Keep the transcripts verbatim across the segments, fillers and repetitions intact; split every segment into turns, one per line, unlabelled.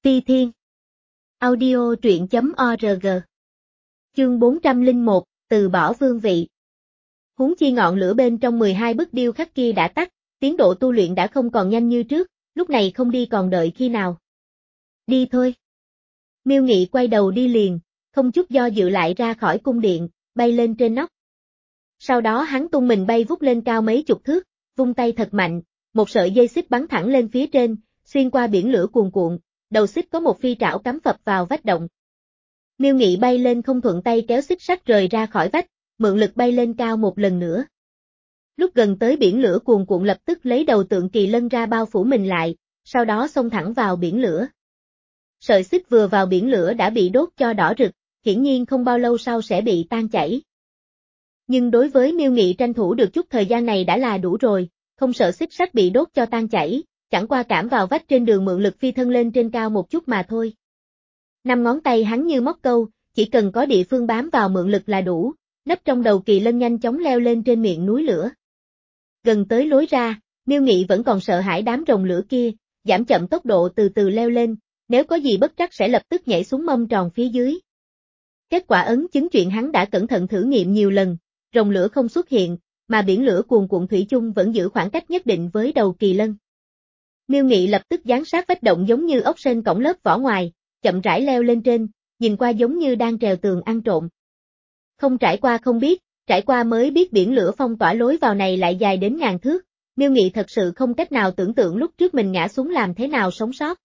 Ti Thiên Audio truyện chấm org Chương bốn trăm lẻ một, từ bỏ vương vị. Huống chi ngọn lửa bên trong mười hai bức điêu khắc kia đã tắt, tiến độ tu luyện đã không còn nhanh như trước, lúc này không đi còn đợi khi nào. Đi thôi. Miêu Nghị quay đầu đi liền, không chút do dự lại ra khỏi cung điện, bay lên trên nóc. Sau đó hắn tung mình bay vút lên cao mấy chục thước, vung tay thật mạnh, một sợi dây xích bắn thẳng lên phía trên, xuyên qua biển lửa cuồn cuộn, đầu xích có một phi trảo cắm phập vào vách động. Miêu Nghị bay lên không thuận tay kéo xích sắt rời ra khỏi vách, mượn lực bay lên cao một lần nữa. Lúc gần tới biển lửa cuồn cuộn lập tức lấy đầu tượng kỳ lân ra bao phủ mình lại, sau đó xông thẳng vào biển lửa. Sợi xích vừa vào biển lửa đã bị đốt cho đỏ rực, hiển nhiên không bao lâu sau sẽ bị tan chảy. Nhưng đối với Miêu Nghị tranh thủ được chút thời gian này đã là đủ rồi, không sợ xích sắt bị đốt cho tan chảy, chẳng qua cảm vào vách trên đường mượn lực phi thân lên trên cao một chút mà thôi. Năm ngón tay hắn như móc câu, chỉ cần có địa phương bám vào mượn lực là đủ, nấp trong đầu kỳ lân nhanh chóng leo lên trên miệng núi lửa. Gần tới lối ra, Miêu Nghị vẫn còn sợ hãi đám rồng lửa kia, giảm chậm tốc độ từ từ leo lên, nếu có gì bất trắc sẽ lập tức nhảy xuống mâm tròn phía dưới. Kết quả ấn chứng chuyện hắn đã cẩn thận thử nghiệm nhiều lần, rồng lửa không xuất hiện, mà biển lửa cuồn cuộn thủy chung vẫn giữ khoảng cách nhất định với đầu kỳ lân. Miêu Nghị lập tức dán sát vách động giống như ốc sên cổng lớp vỏ ngoài, chậm rãi leo lên trên, nhìn qua giống như đang trèo tường ăn trộm. Không trải qua không biết, trải qua mới biết biển lửa phong tỏa lối vào này lại dài đến ngàn thước, Miêu Nghị thật sự không cách nào tưởng tượng lúc trước mình ngã xuống làm thế nào sống sót.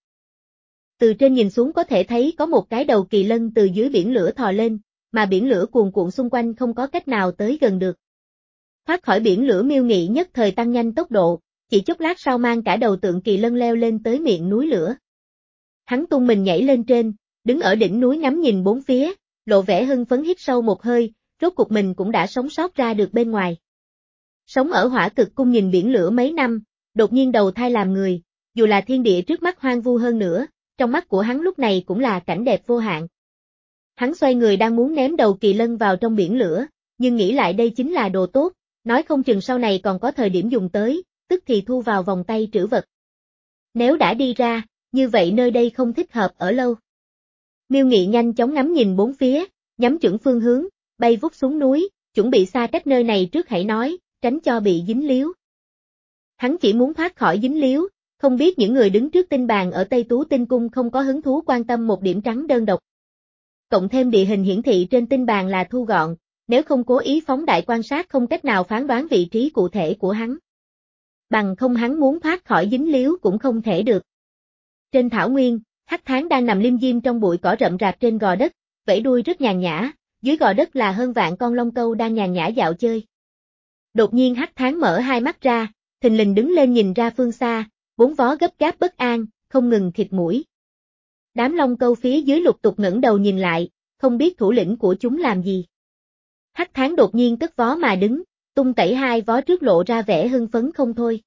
Từ trên nhìn xuống có thể thấy có một cái đầu kỳ lân từ dưới biển lửa thò lên, mà biển lửa cuồn cuộn xung quanh không có cách nào tới gần được. Thoát khỏi biển lửa Miêu Nghị nhất thời tăng nhanh tốc độ, chỉ chốc lát sau mang cả đầu tượng kỳ lân leo lên tới miệng núi lửa. Hắn tung mình nhảy lên trên, đứng ở đỉnh núi ngắm nhìn bốn phía, lộ vẻ hưng phấn hít sâu một hơi, rốt cuộc mình cũng đã sống sót ra được bên ngoài. Sống ở Hỏa Cực Cung nhìn biển lửa mấy năm, đột nhiên đầu thai làm người, dù là thiên địa trước mắt hoang vu hơn nữa, trong mắt của hắn lúc này cũng là cảnh đẹp vô hạn. Hắn xoay người đang muốn ném đầu kỳ lân vào trong biển lửa, nhưng nghĩ lại đây chính là đồ tốt, nói không chừng sau này còn có thời điểm dùng tới, tức thì thu vào vòng tay trữ vật. Nếu đã đi ra, như vậy nơi đây không thích hợp ở lâu. Miêu Nghị nhanh chóng ngắm nhìn bốn phía, nhắm chuẩn phương hướng, bay vút xuống núi, chuẩn bị xa cách nơi này trước hãy nói, tránh cho bị dính líu. Hắn chỉ muốn thoát khỏi dính líu, không biết những người đứng trước tinh bàn ở Tây Tú Tinh Cung không có hứng thú quan tâm một điểm trắng đơn độc. Cộng thêm địa hình hiển thị trên tinh bàn là thu gọn, nếu không cố ý phóng đại quan sát không cách nào phán đoán vị trí cụ thể của hắn. Bằng không hắn muốn thoát khỏi dính líu cũng không thể được. Trên thảo nguyên, Hắc Thán đang nằm lim dim trong bụi cỏ rậm rạp trên gò đất, vẫy đuôi rất nhàn nhã, dưới gò đất là hơn vạn con long câu đang nhàn nhã dạo chơi. Đột nhiên Hắc Thán mở hai mắt ra, thình lình đứng lên nhìn ra phương xa, bốn vó gấp gáp bất an, không ngừng khịt mũi. Đám long câu phía dưới lục tục ngẩng đầu nhìn lại, không biết thủ lĩnh của chúng làm gì. Hắc Thán đột nhiên cất vó mà đứng, tung tẩy hai vó trước lộ ra vẻ hưng phấn không thôi.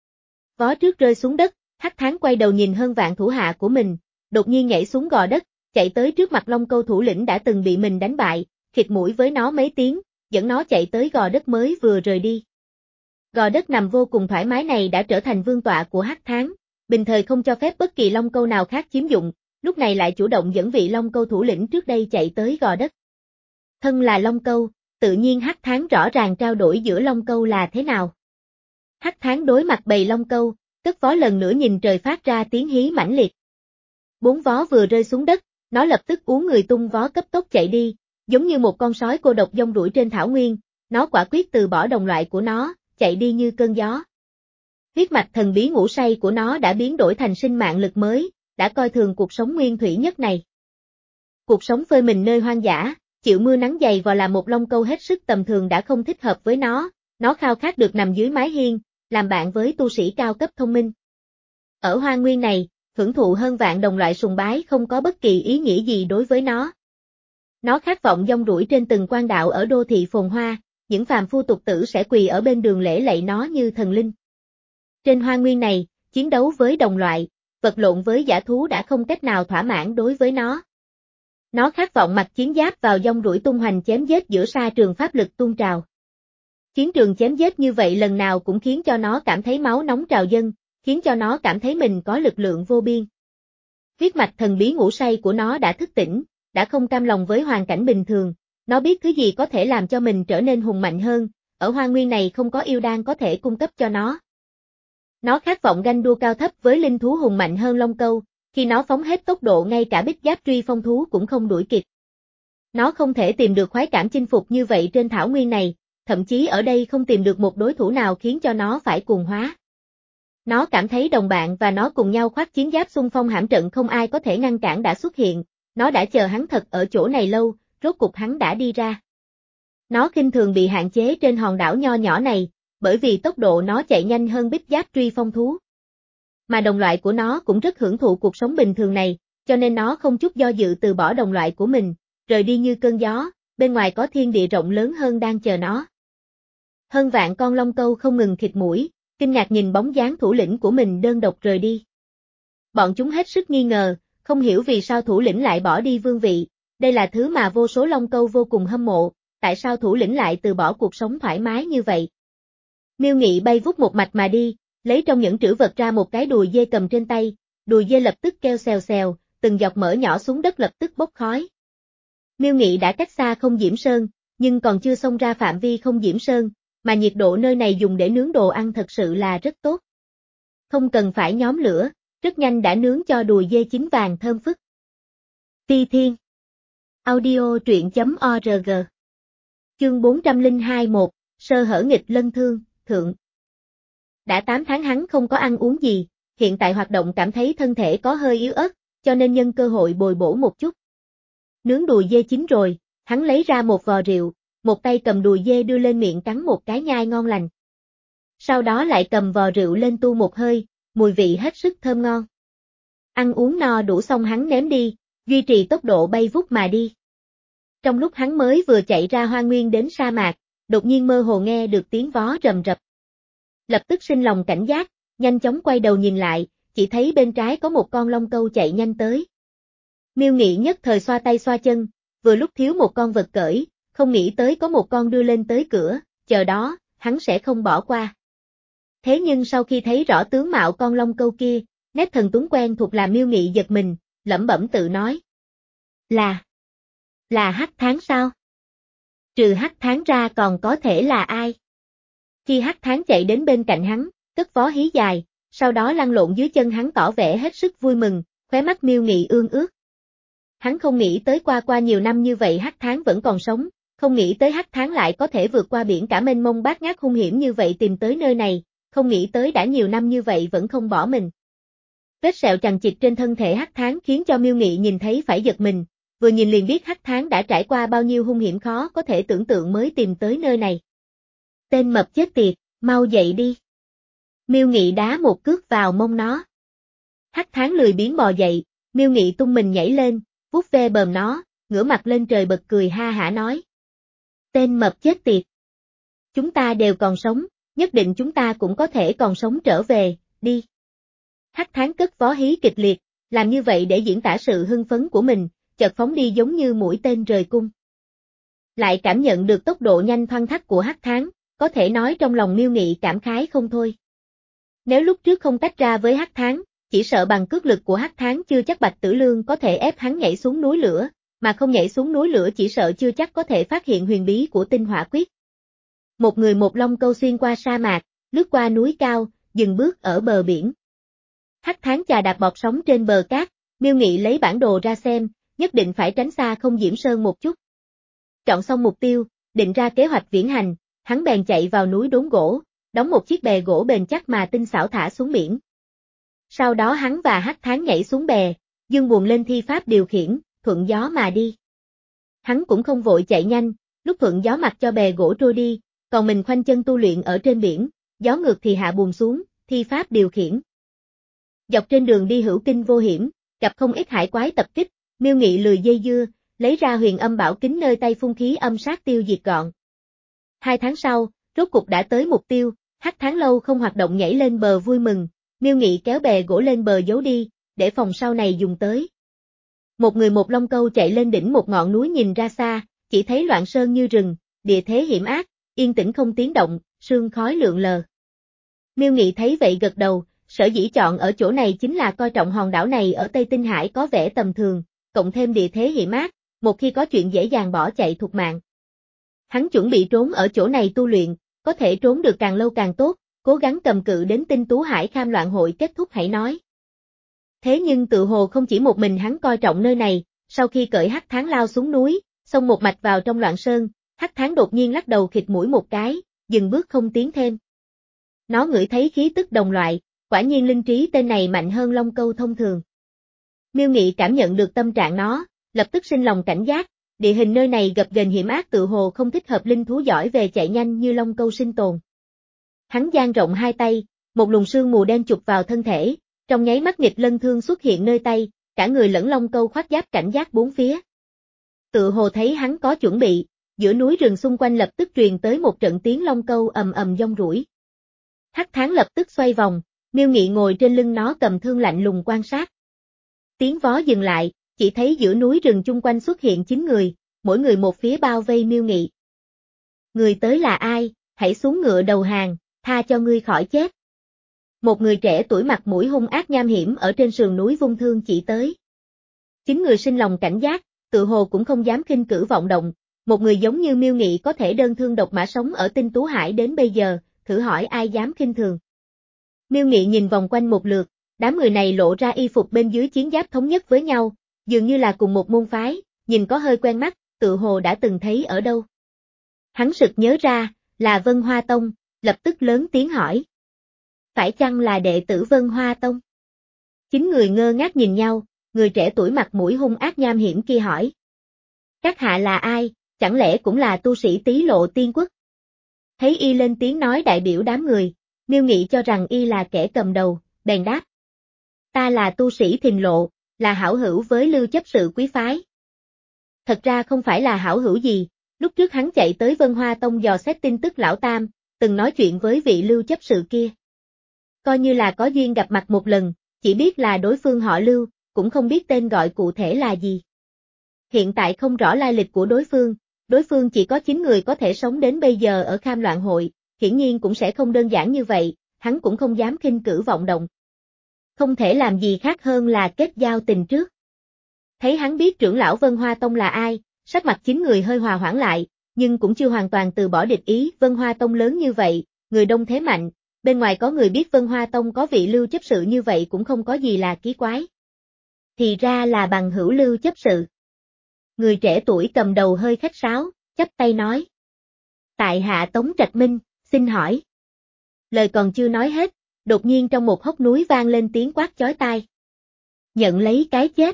Vó trước rơi xuống đất, Hắc Thán quay đầu nhìn hơn vạn thủ hạ của mình, đột nhiên nhảy xuống gò đất, chạy tới trước mặt long câu thủ lĩnh đã từng bị mình đánh bại, khịt mũi với nó mấy tiếng, dẫn nó chạy tới gò đất mới vừa rời đi. Gò đất nằm vô cùng thoải mái này đã trở thành vương tọa của Hắc Thán, bình thời không cho phép bất kỳ long câu nào khác chiếm dụng, lúc này lại chủ động dẫn vị long câu thủ lĩnh trước đây chạy tới gò đất. Thân là long câu, tự nhiên Hắc Thán rõ ràng trao đổi giữa long câu là thế nào. Hắc Thán đối mặt bầy long câu, cất vó lần nữa nhìn trời phát ra tiếng hí mãnh liệt. Bốn vó vừa rơi xuống đất, nó lập tức uốn người tung vó cấp tốc chạy đi, giống như một con sói cô độc dông đuổi trên thảo nguyên, nó quả quyết từ bỏ đồng loại của nó, chạy đi như cơn gió. Huyết mạch thần bí ngủ say của nó đã biến đổi thành sinh mạng lực mới, đã coi thường cuộc sống nguyên thủy nhất này. Cuộc sống phơi mình nơi hoang dã, chịu mưa nắng dày vò là một long câu hết sức tầm thường đã không thích hợp với nó, nó khao khát được nằm dưới mái hiên, làm bạn với tu sĩ cao cấp thông minh. Ở hoang nguyên này, hưởng thụ hơn vạn đồng loại sùng bái không có bất kỳ ý nghĩa gì đối với nó. Nó khát vọng dông đuổi trên từng quan đạo ở đô thị phồn hoa, những phàm phu tục tử sẽ quỳ ở bên đường lễ lạy nó như thần linh. Trên hoang nguyên này, chiến đấu với đồng loại, vật lộn với dã thú đã không cách nào thỏa mãn đối với nó. Nó khát vọng mặc chiến giáp vào dông đuổi tung hoành chém giết giữa sa trường pháp lực tuôn trào. Chiến trường chém giết như vậy lần nào cũng khiến cho nó cảm thấy máu nóng trào dâng, khiến cho nó cảm thấy mình có lực lượng vô biên. Huyết mạch thần bí ngủ say của nó đã thức tỉnh, đã không cam lòng với hoàn cảnh bình thường, nó biết thứ gì có thể làm cho mình trở nên hùng mạnh hơn, ở hoa nguyên này không có yêu đan có thể cung cấp cho nó. Nó khát vọng ganh đua cao thấp với linh thú hùng mạnh hơn Long Câu, khi nó phóng hết tốc độ ngay cả bích giáp truy phong thú cũng không đuổi kịp. Nó không thể tìm được khoái cảm chinh phục như vậy trên thảo nguyên này, thậm chí ở đây không tìm được một đối thủ nào khiến cho nó phải cuồng hóa. Nó cảm thấy đồng bạn và nó cùng nhau khoác chiến giáp xung phong hãm trận không ai có thể ngăn cản đã xuất hiện, nó đã chờ hắn thật ở chỗ này lâu, rốt cục hắn đã đi ra. Nó khinh thường bị hạn chế trên hòn đảo nho nhỏ này, bởi vì tốc độ nó chạy nhanh hơn bích giáp truy phong thú. Mà đồng loại của nó cũng rất hưởng thụ cuộc sống bình thường này, cho nên nó không chút do dự từ bỏ đồng loại của mình, rời đi như cơn gió, bên ngoài có thiên địa rộng lớn hơn đang chờ nó. Hơn vạn con long câu không ngừng khịt mũi, kinh ngạc nhìn bóng dáng thủ lĩnh của mình đơn độc rời đi. Bọn chúng hết sức nghi ngờ, không hiểu vì sao thủ lĩnh lại bỏ đi vương vị, đây là thứ mà vô số long câu vô cùng hâm mộ, tại sao thủ lĩnh lại từ bỏ cuộc sống thoải mái như vậy. Miêu Nghị bay vút một mạch mà đi, lấy trong những trữ vật ra một cái đùi dê cầm trên tay, đùi dê lập tức kêu xèo xèo, từng giọt mỡ nhỏ xuống đất lập tức bốc khói. Miêu Nghị đã cách xa Không Diễm Sơn, nhưng còn chưa xông ra phạm vi Không Diễm Sơn, mà nhiệt độ nơi này dùng để nướng đồ ăn thật sự là rất tốt. Không cần phải nhóm lửa, rất nhanh đã nướng cho đùi dê chín vàng thơm phức. Ti Thiên Audio truyện chấm org Chương bốn trăm lẻ hai một, Sơ hở nghịch lân thương, thượng. Đã tám tháng hắn không có ăn uống gì, hiện tại hoạt động cảm thấy thân thể có hơi yếu ớt, cho nên nhân cơ hội bồi bổ một chút. Nướng đùi dê chín rồi, hắn lấy ra một vò rượu, một tay cầm đùi dê đưa lên miệng cắn một cái nhai ngon lành. Sau đó lại cầm vò rượu lên tu một hơi, mùi vị hết sức thơm ngon. Ăn uống no đủ xong hắn ném đi, duy trì tốc độ bay vút mà đi. Trong lúc hắn mới vừa chạy ra hoang nguyên đến sa mạc, đột nhiên mơ hồ nghe được tiếng vó rầm rập. Lập tức sinh lòng cảnh giác, nhanh chóng quay đầu nhìn lại, chỉ thấy bên trái có một con long câu chạy nhanh tới. Miêu Nghị nhất thời xoa tay xoa chân, vừa lúc thiếu một con vật cởi, không nghĩ tới có một con đưa lên tới cửa, chờ đó, hắn sẽ không bỏ qua. Thế nhưng sau khi thấy rõ tướng mạo con long câu kia, nét thần tuấn quen thuộc làm Miêu Nghị giật mình, lẩm bẩm tự nói. Là... là Hắc Tháng sao? Trừ Hắc Tháng ra còn có thể là ai? Khi Hắc Tháng chạy đến bên cạnh hắn, cất vó hí dài, sau đó lăn lộn dưới chân hắn tỏ vẻ hết sức vui mừng, khóe mắt Miêu Nghị ương ướt. Hắn không nghĩ tới qua qua nhiều năm như vậy Hắc Tháng vẫn còn sống, không nghĩ tới Hắc Tháng lại có thể vượt qua biển cả mênh mông bát ngát hung hiểm như vậy tìm tới nơi này, không nghĩ tới đã nhiều năm như vậy vẫn không bỏ mình. Vết sẹo chằng chịt trên thân thể Hắc Tháng khiến cho Miêu Nghị nhìn thấy phải giật mình, vừa nhìn liền biết Hắc Tháng đã trải qua bao nhiêu hung hiểm khó có thể tưởng tượng mới tìm tới nơi này. Tên mập chết tiệt, mau dậy đi. Miêu Nghị đá một cước vào mông nó. Hắc Tháng lười biếng bò dậy, Miêu Nghị tung mình nhảy lên, vuốt ve bờm nó, ngửa mặt lên trời bật cười ha hả nói. Tên mập chết tiệt. Chúng ta đều còn sống, nhất định chúng ta cũng có thể còn sống trở về, đi. Hắc Tháng cất vó hí kịch liệt, làm như vậy để diễn tả sự hưng phấn của mình, chợt phóng đi giống như mũi tên rời cung. Lại cảm nhận được tốc độ nhanh thoăn thoắt của Hắc Tháng, có thể nói trong lòng Miêu Nghị cảm khái không thôi. Nếu lúc trước không tách ra với Hắc Tháng, chỉ sợ bằng cước lực của Hắc Tháng chưa chắc Bạch Tử Lương có thể ép hắn nhảy xuống núi lửa, mà không nhảy xuống núi lửa chỉ sợ chưa chắc có thể phát hiện huyền bí của tinh hỏa quyết. Một người một long câu xuyên qua sa mạc, lướt qua núi cao, dừng bước ở bờ biển. Hắc Tháng chà đạp bọt sóng trên bờ cát, Miêu Nghị lấy bản đồ ra xem, nhất định phải tránh xa Không Diễm Sơn một chút. Chọn xong mục tiêu, định ra kế hoạch viễn hành, hắn bèn chạy vào núi đốn gỗ, đóng một chiếc bè gỗ bền chắc mà tinh xảo thả xuống biển. Sau đó hắn và Hắc Tháng nhảy xuống bè, dương buồm lên thi pháp điều khiển, thuận gió mà đi. Hắn cũng không vội chạy nhanh, lúc thuận gió mặc cho bè gỗ trôi đi, còn mình khoanh chân tu luyện ở trên biển, gió ngược thì hạ buồm xuống, thi pháp điều khiển. Dọc trên đường đi hữu kinh vô hiểm, gặp không ít hải quái tập kích, Miêu Nghị lười dây dưa, lấy ra huyền âm bảo kính nơi tay phun khí âm sát tiêu diệt gọn. Hai tháng sau, rốt cục đã tới mục tiêu, Hắc Tháng lâu không hoạt động nhảy lên bờ vui mừng, Miêu Nghị kéo bè gỗ lên bờ giấu đi, để phòng sau này dùng tới. Một người một long câu chạy lên đỉnh một ngọn núi nhìn ra xa, chỉ thấy loạn sơn như rừng, địa thế hiểm ác, yên tĩnh không tiếng động, sương khói lượn lờ. Miêu Nghị thấy vậy gật đầu, sở dĩ chọn ở chỗ này chính là coi trọng hòn đảo này ở Tây Tinh Hải có vẻ tầm thường, cộng thêm địa thế hiểm ác, một khi có chuyện dễ dàng bỏ chạy thục mạng. Hắn chuẩn bị trốn ở chỗ này tu luyện, có thể trốn được càng lâu càng tốt, cố gắng cầm cự đến Tinh Tú Hải Kham Loạn hội kết thúc hãy nói. Thế nhưng tự hồ không chỉ một mình hắn coi trọng nơi này, sau khi cởi hắc thán lao xuống núi, xông một mạch vào trong Loạn Sơn, hắc thán đột nhiên lắc đầu khịt mũi một cái, dừng bước không tiến thêm. Nó ngửi thấy khí tức đồng loại, quả nhiên linh trí tên này mạnh hơn Long Câu thông thường. Miêu Nghị cảm nhận được tâm trạng nó, lập tức sinh lòng cảnh giác, địa hình nơi này gập ghềnh hiểm ác tự hồ không thích hợp linh thú giỏi về chạy nhanh như Long Câu sinh tồn. Hắn dang rộng hai tay, một luồng sương mù đen chụp vào thân thể, trong nháy mắt nghịch lân thương xuất hiện nơi tay, cả người lẫn Long Câu khoác giáp cảnh giác bốn phía. Tự hồ thấy hắn có chuẩn bị, giữa núi rừng xung quanh lập tức truyền tới một trận tiếng Long Câu ầm ầm giông rủi. Hắc thán lập tức xoay vòng, Miêu Nghị ngồi trên lưng nó cầm thương lạnh lùng quan sát. Tiếng vó dừng lại, chỉ thấy giữa núi rừng chung quanh xuất hiện chín người, mỗi người một phía bao vây Miêu Nghị. Người tới là ai, hãy xuống ngựa đầu hàng, tha cho ngươi khỏi chết. Một người trẻ tuổi mặt mũi hung ác nham hiểm ở trên sườn núi vung thương chỉ tới. Chín người sinh lòng cảnh giác, tự hồ cũng không dám khinh cử vọng động, một người giống như Miêu Nghị có thể đơn thương độc mã sống ở Tinh Tú Hải đến bây giờ, thử hỏi ai dám khinh thường. Miêu Nghị nhìn vòng quanh một lượt, đám người này lộ ra y phục bên dưới chiến giáp thống nhất với nhau, dường như là cùng một môn phái, nhìn có hơi quen mắt, tự hồ đã từng thấy ở đâu. Hắn sực nhớ ra, là Vân Hoa Tông, lập tức lớn tiếng hỏi. Phải chăng là đệ tử Vân Hoa Tông? Chín người ngơ ngác nhìn nhau, người trẻ tuổi mặt mũi hung ác nham hiểm kia hỏi. Các hạ là ai, chẳng lẽ cũng là tu sĩ Tý Lộ Tiên Quốc? Thấy y lên tiếng nói đại biểu đám người, Miêu Nghị cho rằng y là kẻ cầm đầu, bèn đáp. Ta là tu sĩ Thìn Lộ, là hảo hữu với Lưu chấp sự quý phái. Thật ra không phải là hảo hữu gì, lúc trước hắn chạy tới Vân Hoa Tông dò xét tin tức lão tam, từng nói chuyện với vị Lưu chấp sự kia. Coi như là có duyên gặp mặt một lần, chỉ biết là đối phương họ Lưu, cũng không biết tên gọi cụ thể là gì. Hiện tại không rõ lai lịch của đối phương, đối phương chỉ có chín người có thể sống đến bây giờ ở Kham Loạn hội, hiển nhiên cũng sẽ không đơn giản như vậy, hắn cũng không dám khinh cử vọng động. Không thể làm gì khác hơn là kết giao tình trước. Thấy hắn biết trưởng lão Vân Hoa Tông là ai, sắc mặt chín người hơi hòa hoãn lại, nhưng cũng chưa hoàn toàn từ bỏ địch ý. Vân Hoa Tông lớn như vậy, người đông thế mạnh, bên ngoài có người biết Vân Hoa Tông có vị Lưu chấp sự như vậy cũng không có gì là kỳ quái. Thì ra là bằng hữu Lưu chấp sự. Người trẻ tuổi cầm đầu hơi khách sáo, chắp tay nói. Tại hạ Tống Trạch Minh, xin hỏi. Lời còn chưa nói hết, đột nhiên trong một hốc núi vang lên tiếng quát chói tai. Nhận lấy cái chết.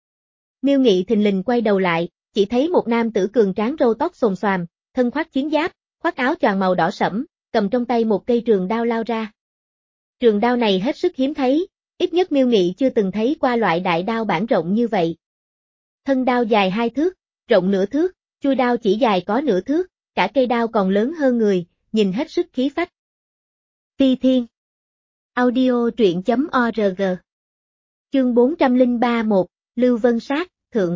Miêu Nghị thình lình quay đầu lại, chỉ thấy một nam tử cường tráng râu tóc xồm xoàm, thân khoác chiến giáp, khoác áo choàng màu đỏ sẫm, cầm trong tay một cây trường đao lao ra. Trường đao này hết sức hiếm thấy, ít nhất Miêu Nghị chưa từng thấy qua loại đại đao bản rộng như vậy. Thân đao dài hai thước, rộng nửa thước, chuôi đao chỉ dài có nửa thước, cả cây đao còn lớn hơn người, nhìn hết sức khí phách. Phi Thiên. Audio truyện chấm org. Chương bốn trăm lẻ ba một, Lưu Vân Sát, Thượng.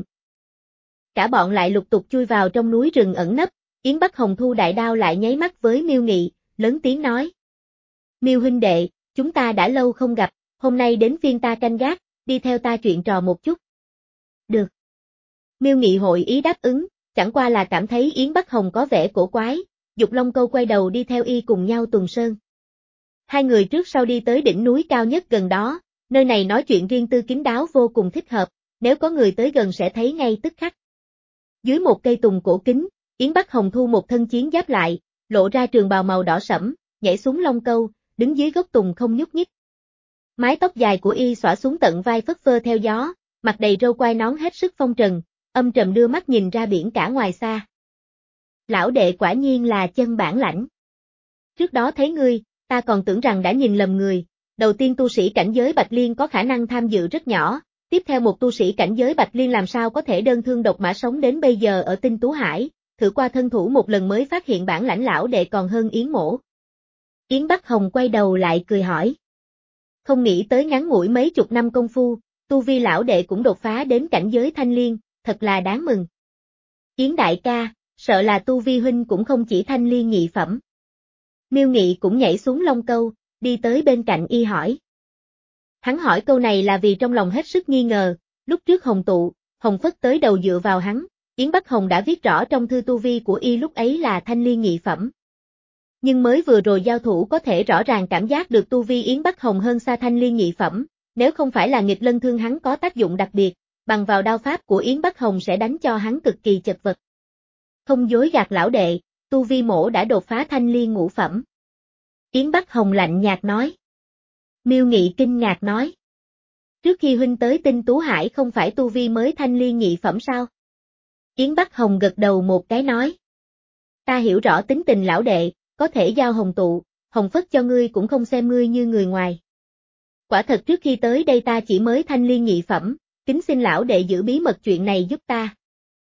Cả bọn lại lục tục chui vào trong núi rừng ẩn nấp, Yến Bắc Hồng thu đại đao lại nháy mắt với Miêu Nghị, lớn tiếng nói. Miêu huynh đệ, chúng ta đã lâu không gặp, hôm nay đến phiên ta canh gác, đi theo ta chuyện trò một chút. Được. Miêu Nghị hội ý đáp ứng, chẳng qua là cảm thấy Yến Bắc Hồng có vẻ cổ quái, Dục Long Câu quay đầu đi theo y cùng nhau tuần sơn. Hai người trước sau đi tới đỉnh núi cao nhất gần đó, nơi này nói chuyện riêng tư kín đáo vô cùng thích hợp, nếu có người tới gần sẽ thấy ngay tức khắc. Dưới một cây tùng cổ kính, Yến Bắc Hồng thu một thân chiến giáp lại, lộ ra trường bào màu đỏ sẫm, nhảy xuống Long Câu, đứng dưới gốc tùng không nhúc nhích. Mái tóc dài của y xõa xuống tận vai phất phơ theo gió, mặt đầy râu quai nón hết sức phong trần, âm trầm đưa mắt nhìn ra biển cả ngoài xa. Lão đệ quả nhiên là chân bản lãnh. Trước đó thấy ngươi, ta còn tưởng rằng đã nhìn lầm người, đầu tiên tu sĩ cảnh giới Bạch Liên có khả năng tham dự rất nhỏ, tiếp theo một tu sĩ cảnh giới Bạch Liên làm sao có thể đơn thương độc mã sống đến bây giờ ở Tinh Tú Hải, thử qua thân thủ một lần mới phát hiện bản lãnh lão đệ còn hơn Yến Mỗ. Yến Bắc Hồng quay đầu lại cười hỏi. Không nghĩ tới ngắn ngủi mấy chục năm công phu, tu vi lão đệ cũng đột phá đến cảnh giới Thanh Liên, thật là đáng mừng. Yến đại ca, sợ là tu vi huynh cũng không chỉ Thanh Liên nhị phẩm. Miêu Nghị cũng nhảy xuống Long Câu, đi tới bên cạnh y hỏi. Hắn hỏi câu này là vì trong lòng hết sức nghi ngờ, lúc trước Hồng Tụ, Hồng Phất tới đầu dựa vào hắn, Yến Bắc Hồng đã viết rõ trong thư tu vi của y lúc ấy là thanh liên nhị phẩm. Nhưng mới vừa rồi giao thủ có thể rõ ràng cảm giác được tu vi Yến Bắc Hồng hơn xa thanh liên nhị phẩm, nếu không phải là nghịch lân thương hắn có tác dụng đặc biệt, bằng vào đao pháp của Yến Bắc Hồng sẽ đánh cho hắn cực kỳ chật vật. Không dối gạt lão đệ, tu vi mổ đã đột phá thanh liên ngũ phẩm. Yến Bắc Hồng lạnh nhạt nói. Miêu Nghị kinh ngạc nói. Trước khi huynh tới Tinh Tú Hải không phải tu vi mới thanh liên nhị phẩm sao? Yến Bắc Hồng gật đầu một cái nói. Ta hiểu rõ tính tình lão đệ, có thể giao Hồng Tụ, Hồng Phất cho ngươi cũng không xem ngươi như người ngoài. Quả thật trước khi tới đây ta chỉ mới thanh liên nhị phẩm, kính xin lão đệ giữ bí mật chuyện này giúp ta.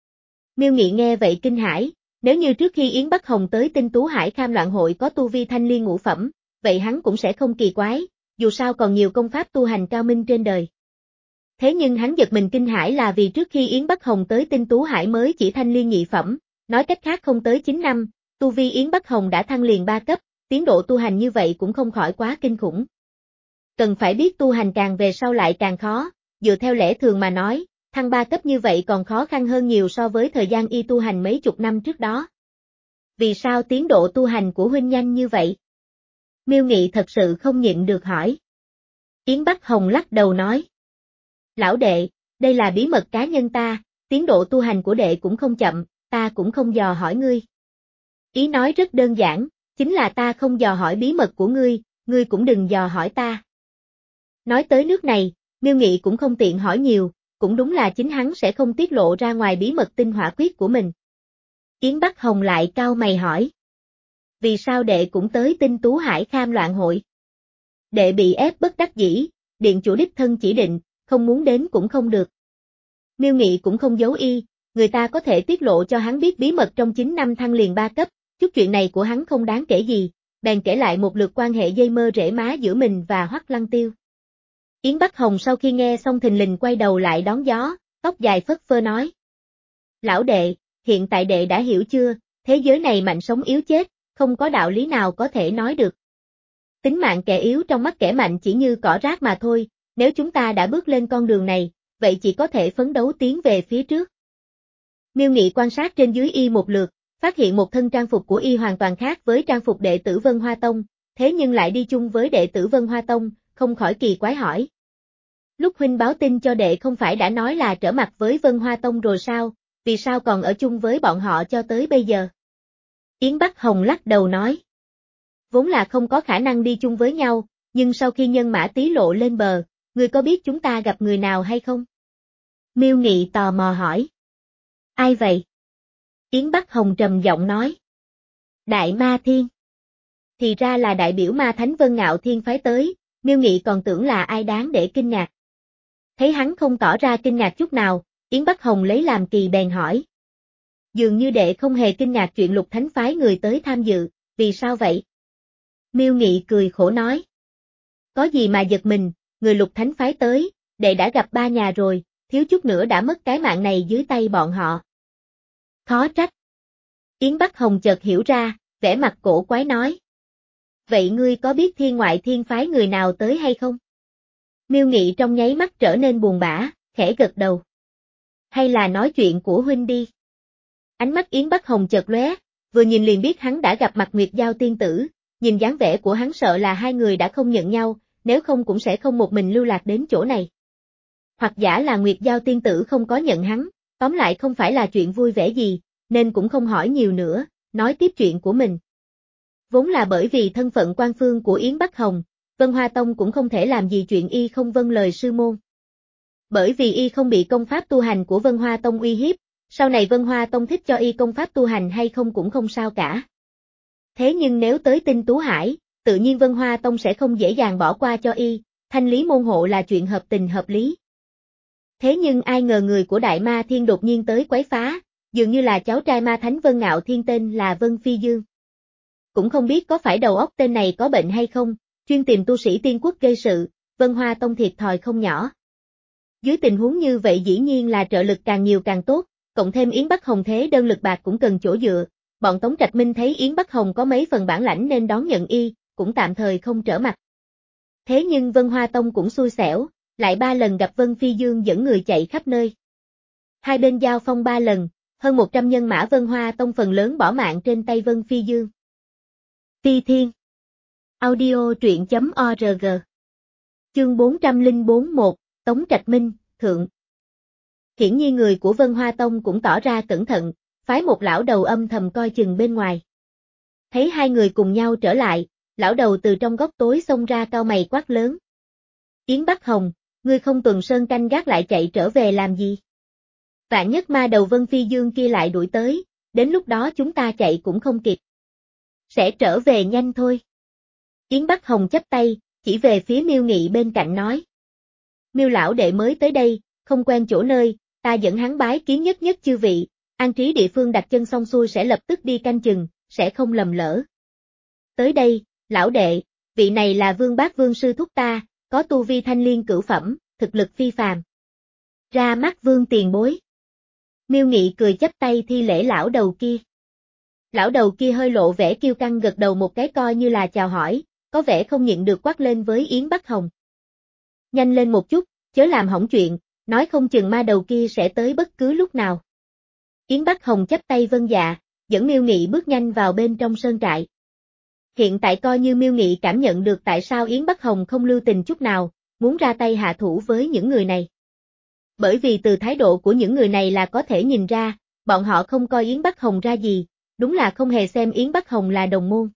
Miêu Nghị nghe vậy kinh hãi, nếu như trước khi Yến Bắc Hồng tới Tinh Tú Hải Kham Loạn Hội có tu vi thanh liên ngũ phẩm, vậy hắn cũng sẽ không kỳ quái, dù sao còn nhiều công pháp tu hành cao minh trên đời. Thế nhưng hắn giật mình kinh hãi là vì trước khi Yến Bắc Hồng tới Tinh Tú Hải mới chỉ thanh liên nhị phẩm, nói cách khác không tới chín năm, tu vi Yến Bắc Hồng đã thăng liền ba cấp, tiến độ tu hành như vậy cũng không khỏi quá kinh khủng. Cần phải biết tu hành càng về sau lại càng khó, dựa theo lẽ thường mà nói, thăng ba cấp như vậy còn khó khăn hơn nhiều so với thời gian y tu hành mấy chục năm trước đó. Vì sao tiến độ tu hành của huynh nhanh như vậy? Miêu Nghị thật sự không nhịn được hỏi. Yến Bắc Hồng lắc đầu nói. Lão đệ, đây là bí mật cá nhân ta, tiến độ tu hành của đệ cũng không chậm, ta cũng không dò hỏi ngươi. Ý nói rất đơn giản, chính là ta không dò hỏi bí mật của ngươi, ngươi cũng đừng dò hỏi ta. Nói tới nước này, Miêu Nghị cũng không tiện hỏi nhiều, cũng đúng là chính hắn sẽ không tiết lộ ra ngoài bí mật tinh hỏa quyết của mình. Yến Bắc Hồng lại cau mày hỏi. Vì sao đệ cũng tới Tinh Tú Hải Kham Loạn Hội? Đệ bị ép bất đắc dĩ, điện chủ đích thân chỉ định, không muốn đến cũng không được. Miêu Nghị cũng không giấu y, người ta có thể tiết lộ cho hắn biết bí mật trong chín năm thăng liền ba cấp, chút chuyện này của hắn không đáng kể gì, bèn kể lại một lượt quan hệ dây mơ rễ má giữa mình và Hoắc Lăng Tiêu. Yến Bắc Hồng sau khi nghe xong thình lình quay đầu lại đón gió, tóc dài phất phơ nói. Lão đệ, hiện tại đệ đã hiểu chưa, thế giới này mạnh sống yếu chết, không có đạo lý nào có thể nói được. Tính mạng kẻ yếu trong mắt kẻ mạnh chỉ như cỏ rác mà thôi, nếu chúng ta đã bước lên con đường này, vậy chỉ có thể phấn đấu tiến về phía trước. Miêu Nghị quan sát trên dưới y một lượt, phát hiện một thân trang phục của y hoàn toàn khác với trang phục đệ tử Vân Hoa Tông, thế nhưng lại đi chung với đệ tử Vân Hoa Tông, không khỏi kỳ quái hỏi. Lúc huynh báo tin cho đệ không phải đã nói là trở mặt với Vân Hoa Tông rồi sao, vì sao còn ở chung với bọn họ cho tới bây giờ? Yến Bắc Hồng lắc đầu nói. Vốn là không có khả năng đi chung với nhau, nhưng sau khi nhân mã tí lộ lên bờ, ngươi có biết chúng ta gặp người nào hay không? Miêu Nghị tò mò hỏi. Ai vậy? Yến Bắc Hồng trầm giọng nói. Đại Ma Thiên. Thì ra là đại biểu Ma Thánh Vân Ngạo Thiên phái tới, Miêu Nghị còn tưởng là ai đáng để kinh ngạc. Thấy hắn không tỏ ra kinh ngạc chút nào, Yến Bắc Hồng lấy làm kỳ bèn hỏi. Dường như đệ không hề kinh ngạc chuyện Lục Thánh phái người tới tham dự, vì sao vậy? Miêu Nghị cười khổ nói. Có gì mà giật mình, người Lục Thánh phái tới, đệ đã gặp ba nhà rồi, thiếu chút nữa đã mất cái mạng này dưới tay bọn họ. Khó trách. Yến Bắc Hồng chợt hiểu ra, vẻ mặt cổ quái nói. Vậy ngươi có biết Thiên Ngoại Thiên phái người nào tới hay không? Miêu Nghị trong nháy mắt trở nên buồn bã, khẽ gật đầu. Hay là nói chuyện của huynh đi. Ánh mắt Yến Bắc Hồng chợt lóe, vừa nhìn liền biết hắn đã gặp mặt Nguyệt Giao tiên tử, nhìn dáng vẻ của hắn sợ là hai người đã không nhận nhau, nếu không cũng sẽ không một mình lưu lạc đến chỗ này. Hoặc giả là Nguyệt Giao tiên tử không có nhận hắn, tóm lại không phải là chuyện vui vẻ gì, nên cũng không hỏi nhiều nữa, nói tiếp chuyện của mình. Vốn là bởi vì thân phận quan phương của Yến Bắc Hồng, Vân Hoa Tông cũng không thể làm gì chuyện y không vâng lời sư môn. Bởi vì y không bị công pháp tu hành của Vân Hoa Tông uy hiếp, sau này Vân Hoa Tông thích cho y công pháp tu hành hay không cũng không sao cả. Thế nhưng nếu tới Tinh Tú Hải, tự nhiên Vân Hoa Tông sẽ không dễ dàng bỏ qua cho y, thanh lý môn hộ là chuyện hợp tình hợp lý. Thế nhưng ai ngờ người của Đại Ma Thiên đột nhiên tới quấy phá, dường như là cháu trai Ma Thánh Vân Ngạo Thiên tên là Vân Phi Dương. Cũng không biết có phải đầu óc tên này có bệnh hay không, chuyên tìm tu sĩ tiên quốc gây sự, Vân Hoa Tông thiệt thòi không nhỏ. Dưới tình huống như vậy dĩ nhiên là trợ lực càng nhiều càng tốt, cộng thêm Yến Bắc Hồng thế đơn lực bạc cũng cần chỗ dựa, bọn Tống Trạch Minh thấy Yến Bắc Hồng có mấy phần bản lãnh nên đón nhận y, cũng tạm thời không trở mặt. Thế nhưng Vân Hoa Tông cũng xui xẻo, lại ba lần gặp Vân Phi Dương dẫn người chạy khắp nơi. Hai bên giao phong ba lần, hơn một trăm nhân mã Vân Hoa Tông phần lớn bỏ mạng trên tay Vân Phi Dương. Phi Thiên Audio truyện chấm org Chương bốn trăm lẻ bốn một, Tống Trạch Minh, Thượng. Hiển nhiên người của Vân Hoa Tông cũng tỏ ra cẩn thận, phái một lão đầu âm thầm coi chừng bên ngoài. Thấy hai người cùng nhau trở lại, lão đầu từ trong góc tối xông ra cao mày quát lớn. Yến Bắc Hồng, ngươi không tuần sơn canh gác lại chạy trở về làm gì? Vạn nhất ma đầu Vân Phi Dương kia lại đuổi tới, đến lúc đó chúng ta chạy cũng không kịp. Sẽ trở về nhanh thôi. Yến Bắc Hồng chắp tay, chỉ về phía Miêu Nghị bên cạnh nói. Miêu lão đệ mới tới đây, không quen chỗ nơi, ta dẫn hắn bái kiến nhất nhất chư vị, an trí địa phương đặt chân xong xuôi sẽ lập tức đi canh chừng, sẽ không lầm lỡ. Tới đây, lão đệ, vị này là Vương Bác Vương sư thúc ta, có tu vi thanh liên cửu phẩm, thực lực phi phàm. Ra mắt Vương tiền bối. Miêu Nghị cười chắp tay thi lễ lão đầu kia. Lão đầu kia hơi lộ vẻ kiêu căng gật đầu một cái coi như là chào hỏi, có vẻ không nhịn được quát lên với Yến Bắc Hồng. Nhanh lên một chút, chớ làm hỏng chuyện, nói không chừng ma đầu kia sẽ tới bất cứ lúc nào. Yến Bắc Hồng chắp tay vâng dạ, dẫn Miêu Nghị bước nhanh vào bên trong sơn trại. Hiện tại coi như Miêu Nghị cảm nhận được tại sao Yến Bắc Hồng không lưu tình chút nào, muốn ra tay hạ thủ với những người này. Bởi vì từ thái độ của những người này là có thể nhìn ra, bọn họ không coi Yến Bắc Hồng ra gì, đúng là không hề xem Yến Bắc Hồng là đồng môn.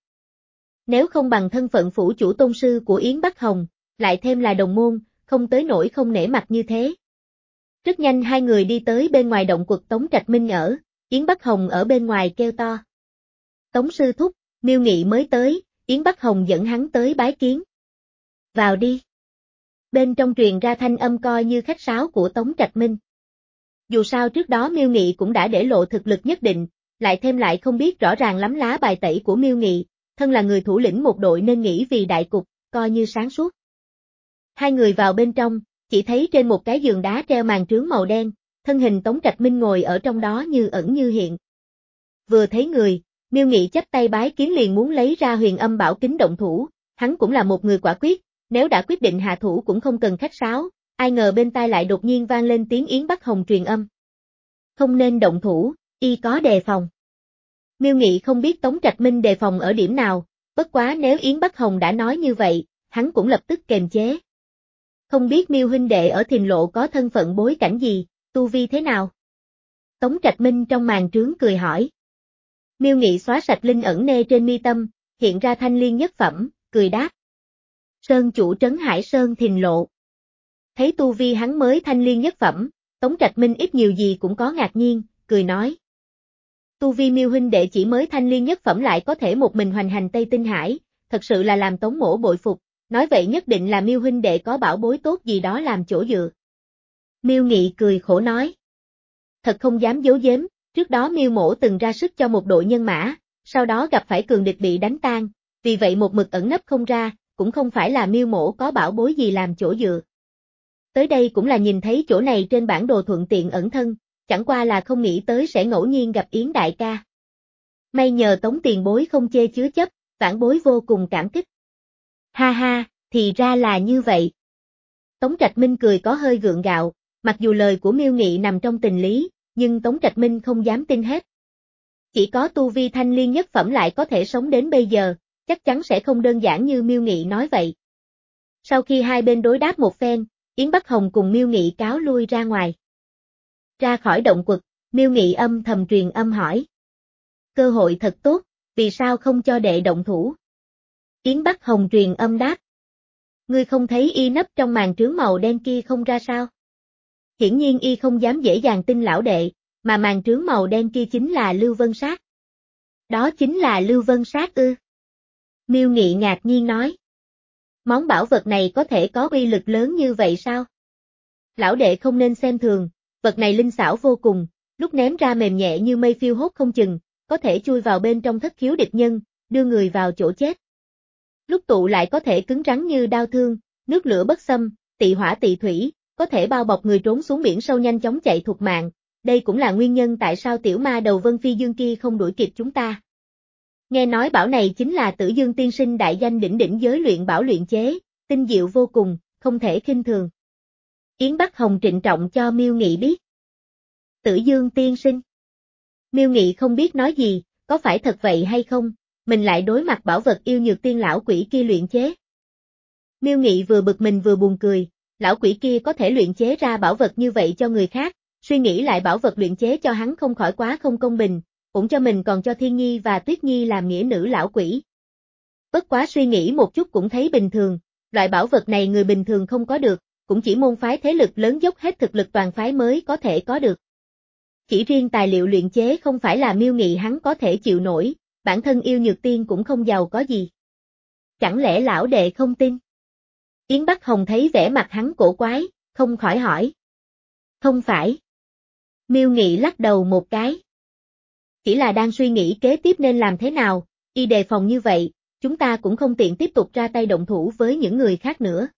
Nếu không bằng thân phận phủ chủ tôn sư của Yến Bắc Hồng, lại thêm là đồng môn, không tới nỗi không nể mặt như thế. Rất nhanh hai người đi tới bên ngoài động quật Tống Trạch Minh ở, Yến Bắc Hồng ở bên ngoài kêu to. Tống sư thúc, Miêu Nghị mới tới, Yến Bắc Hồng dẫn hắn tới bái kiến. Vào đi. Bên trong truyền ra thanh âm coi như khách sáo của Tống Trạch Minh. Dù sao trước đó Miêu Nghị cũng đã để lộ thực lực nhất định, lại thêm lại không biết rõ ràng lắm lá bài tẩy của Miêu Nghị, thân là người thủ lĩnh một đội nên nghĩ vì đại cục, coi như sáng suốt. Hai người vào bên trong, chỉ thấy trên một cái giường đá treo màn trướng màu đen, thân hình Tống Trạch Minh ngồi ở trong đó như ẩn như hiện. Vừa thấy người, Miêu Nghị chắp tay bái kiến liền muốn lấy ra huyền âm bảo kính động thủ, hắn cũng là một người quả quyết, nếu đã quyết định hạ thủ cũng không cần khách sáo, ai ngờ bên tai lại đột nhiên vang lên tiếng Yến Bắc Hồng truyền âm. Không nên động thủ, y có đề phòng. Miêu Nghị không biết Tống Trạch Minh đề phòng ở điểm nào, bất quá nếu Yến Bắc Hồng đã nói như vậy, hắn cũng lập tức kềm chế. Không biết Miêu huynh đệ ở Thìn Lộ có thân phận bối cảnh gì, tu vi thế nào? Tống Trạch Minh trong màn trướng cười hỏi. Miêu Nghị xóa sạch linh ẩn nê trên mi tâm, hiện ra thanh liên nhất phẩm, cười đáp. Sơn chủ trấn Hải Sơn Thìn Lộ. Thấy tu vi hắn mới thanh liên nhất phẩm, Tống Trạch Minh ít nhiều gì cũng có ngạc nhiên, cười nói. Tu vi Miêu huynh đệ chỉ mới thanh liên nhất phẩm lại có thể một mình hoành hành Tây Tinh Hải, thật sự là làm Tống mỗ bội phục, nói vậy nhất định là Miêu huynh đệ có bảo bối tốt gì đó làm chỗ dựa. Miêu Nghị cười khổ nói. Thật không dám giấu giếm, trước đó Miêu mỗ từng ra sức cho một đội nhân mã, sau đó gặp phải cường địch bị đánh tan, vì vậy một mực ẩn nấp không ra, cũng không phải là Miêu mỗ có bảo bối gì làm chỗ dựa. Tới đây cũng là nhìn thấy chỗ này trên bản đồ thuận tiện ẩn thân, chẳng qua là không nghĩ tới sẽ ngẫu nhiên gặp Yến đại ca. May nhờ Tống tiền bối không chê chứa chấp, vãn bối vô cùng cảm kích. Ha ha, thì ra là như vậy. Tống Trạch Minh cười có hơi gượng gạo, mặc dù lời của Miêu Nghị nằm trong tình lý, nhưng Tống Trạch Minh không dám tin hết. Chỉ có tu vi thanh liên nhất phẩm lại có thể sống đến bây giờ, chắc chắn sẽ không đơn giản như Miêu Nghị nói vậy. Sau khi hai bên đối đáp một phen, Yến Bắc Hồng cùng Miêu Nghị cáo lui ra ngoài. Ra khỏi động quật, Miêu Nghị âm thầm truyền âm hỏi. Cơ hội thật tốt, vì sao không cho đệ động thủ? Yến Bắc Hồng truyền âm đáp. Ngươi không thấy y nấp trong màn trướng màu đen kia không ra sao? Hiển nhiên y không dám dễ dàng tin lão đệ, mà màn trướng màu đen kia chính là Lưu Vân Sát. Đó chính là Lưu Vân Sát ư? Miêu Nghị ngạc nhiên nói. Món bảo vật này có thể có uy lực lớn như vậy sao? Lão đệ không nên xem thường, vật này linh xảo vô cùng, lúc ném ra mềm nhẹ như mây phiêu hốt không chừng, có thể chui vào bên trong thất khiếu địch nhân, đưa người vào chỗ chết. Lúc tụ lại có thể cứng rắn như đao thương, nước lửa bất xâm, tị hỏa tị thủy, có thể bao bọc người trốn xuống biển sâu nhanh chóng chạy thục mạng, đây cũng là nguyên nhân tại sao tiểu ma đầu Vân Phi Dương kia không đuổi kịp chúng ta. Nghe nói bảo này chính là Tử Dương tiên sinh đại danh đỉnh đỉnh giới luyện bảo luyện chế, tinh diệu vô cùng, không thể khinh thường. Yến Bắc Hồng trịnh trọng cho Miêu Nghị biết. Tử Dương tiên sinh. Miêu Nghị không biết nói gì, có phải thật vậy hay không, mình lại đối mặt bảo vật yêu nhược tiên lão quỷ kia luyện chế. Miêu Nghị vừa bực mình vừa buồn cười, lão quỷ kia có thể luyện chế ra bảo vật như vậy cho người khác, suy nghĩ lại bảo vật luyện chế cho hắn không khỏi quá không công bình, cũng cho mình còn cho Thiên Nhi và Tuyết Nhi làm nghĩa nữ lão quỷ. Bất quá suy nghĩ một chút cũng thấy bình thường, loại bảo vật này người bình thường không có được, cũng chỉ môn phái thế lực lớn dốc hết thực lực toàn phái mới có thể có được. Chỉ riêng tài liệu luyện chế không phải là Miêu Nghị hắn có thể chịu nổi, bản thân yêu nhược tiên cũng không giàu có gì. Chẳng lẽ lão đệ không tin? Yến Bắc Hồng thấy vẻ mặt hắn cổ quái, không khỏi hỏi. Không phải. Miêu Nghị lắc đầu một cái. Chỉ là đang suy nghĩ kế tiếp nên làm thế nào, y đề phòng như vậy, chúng ta cũng không tiện tiếp tục ra tay động thủ với những người khác nữa.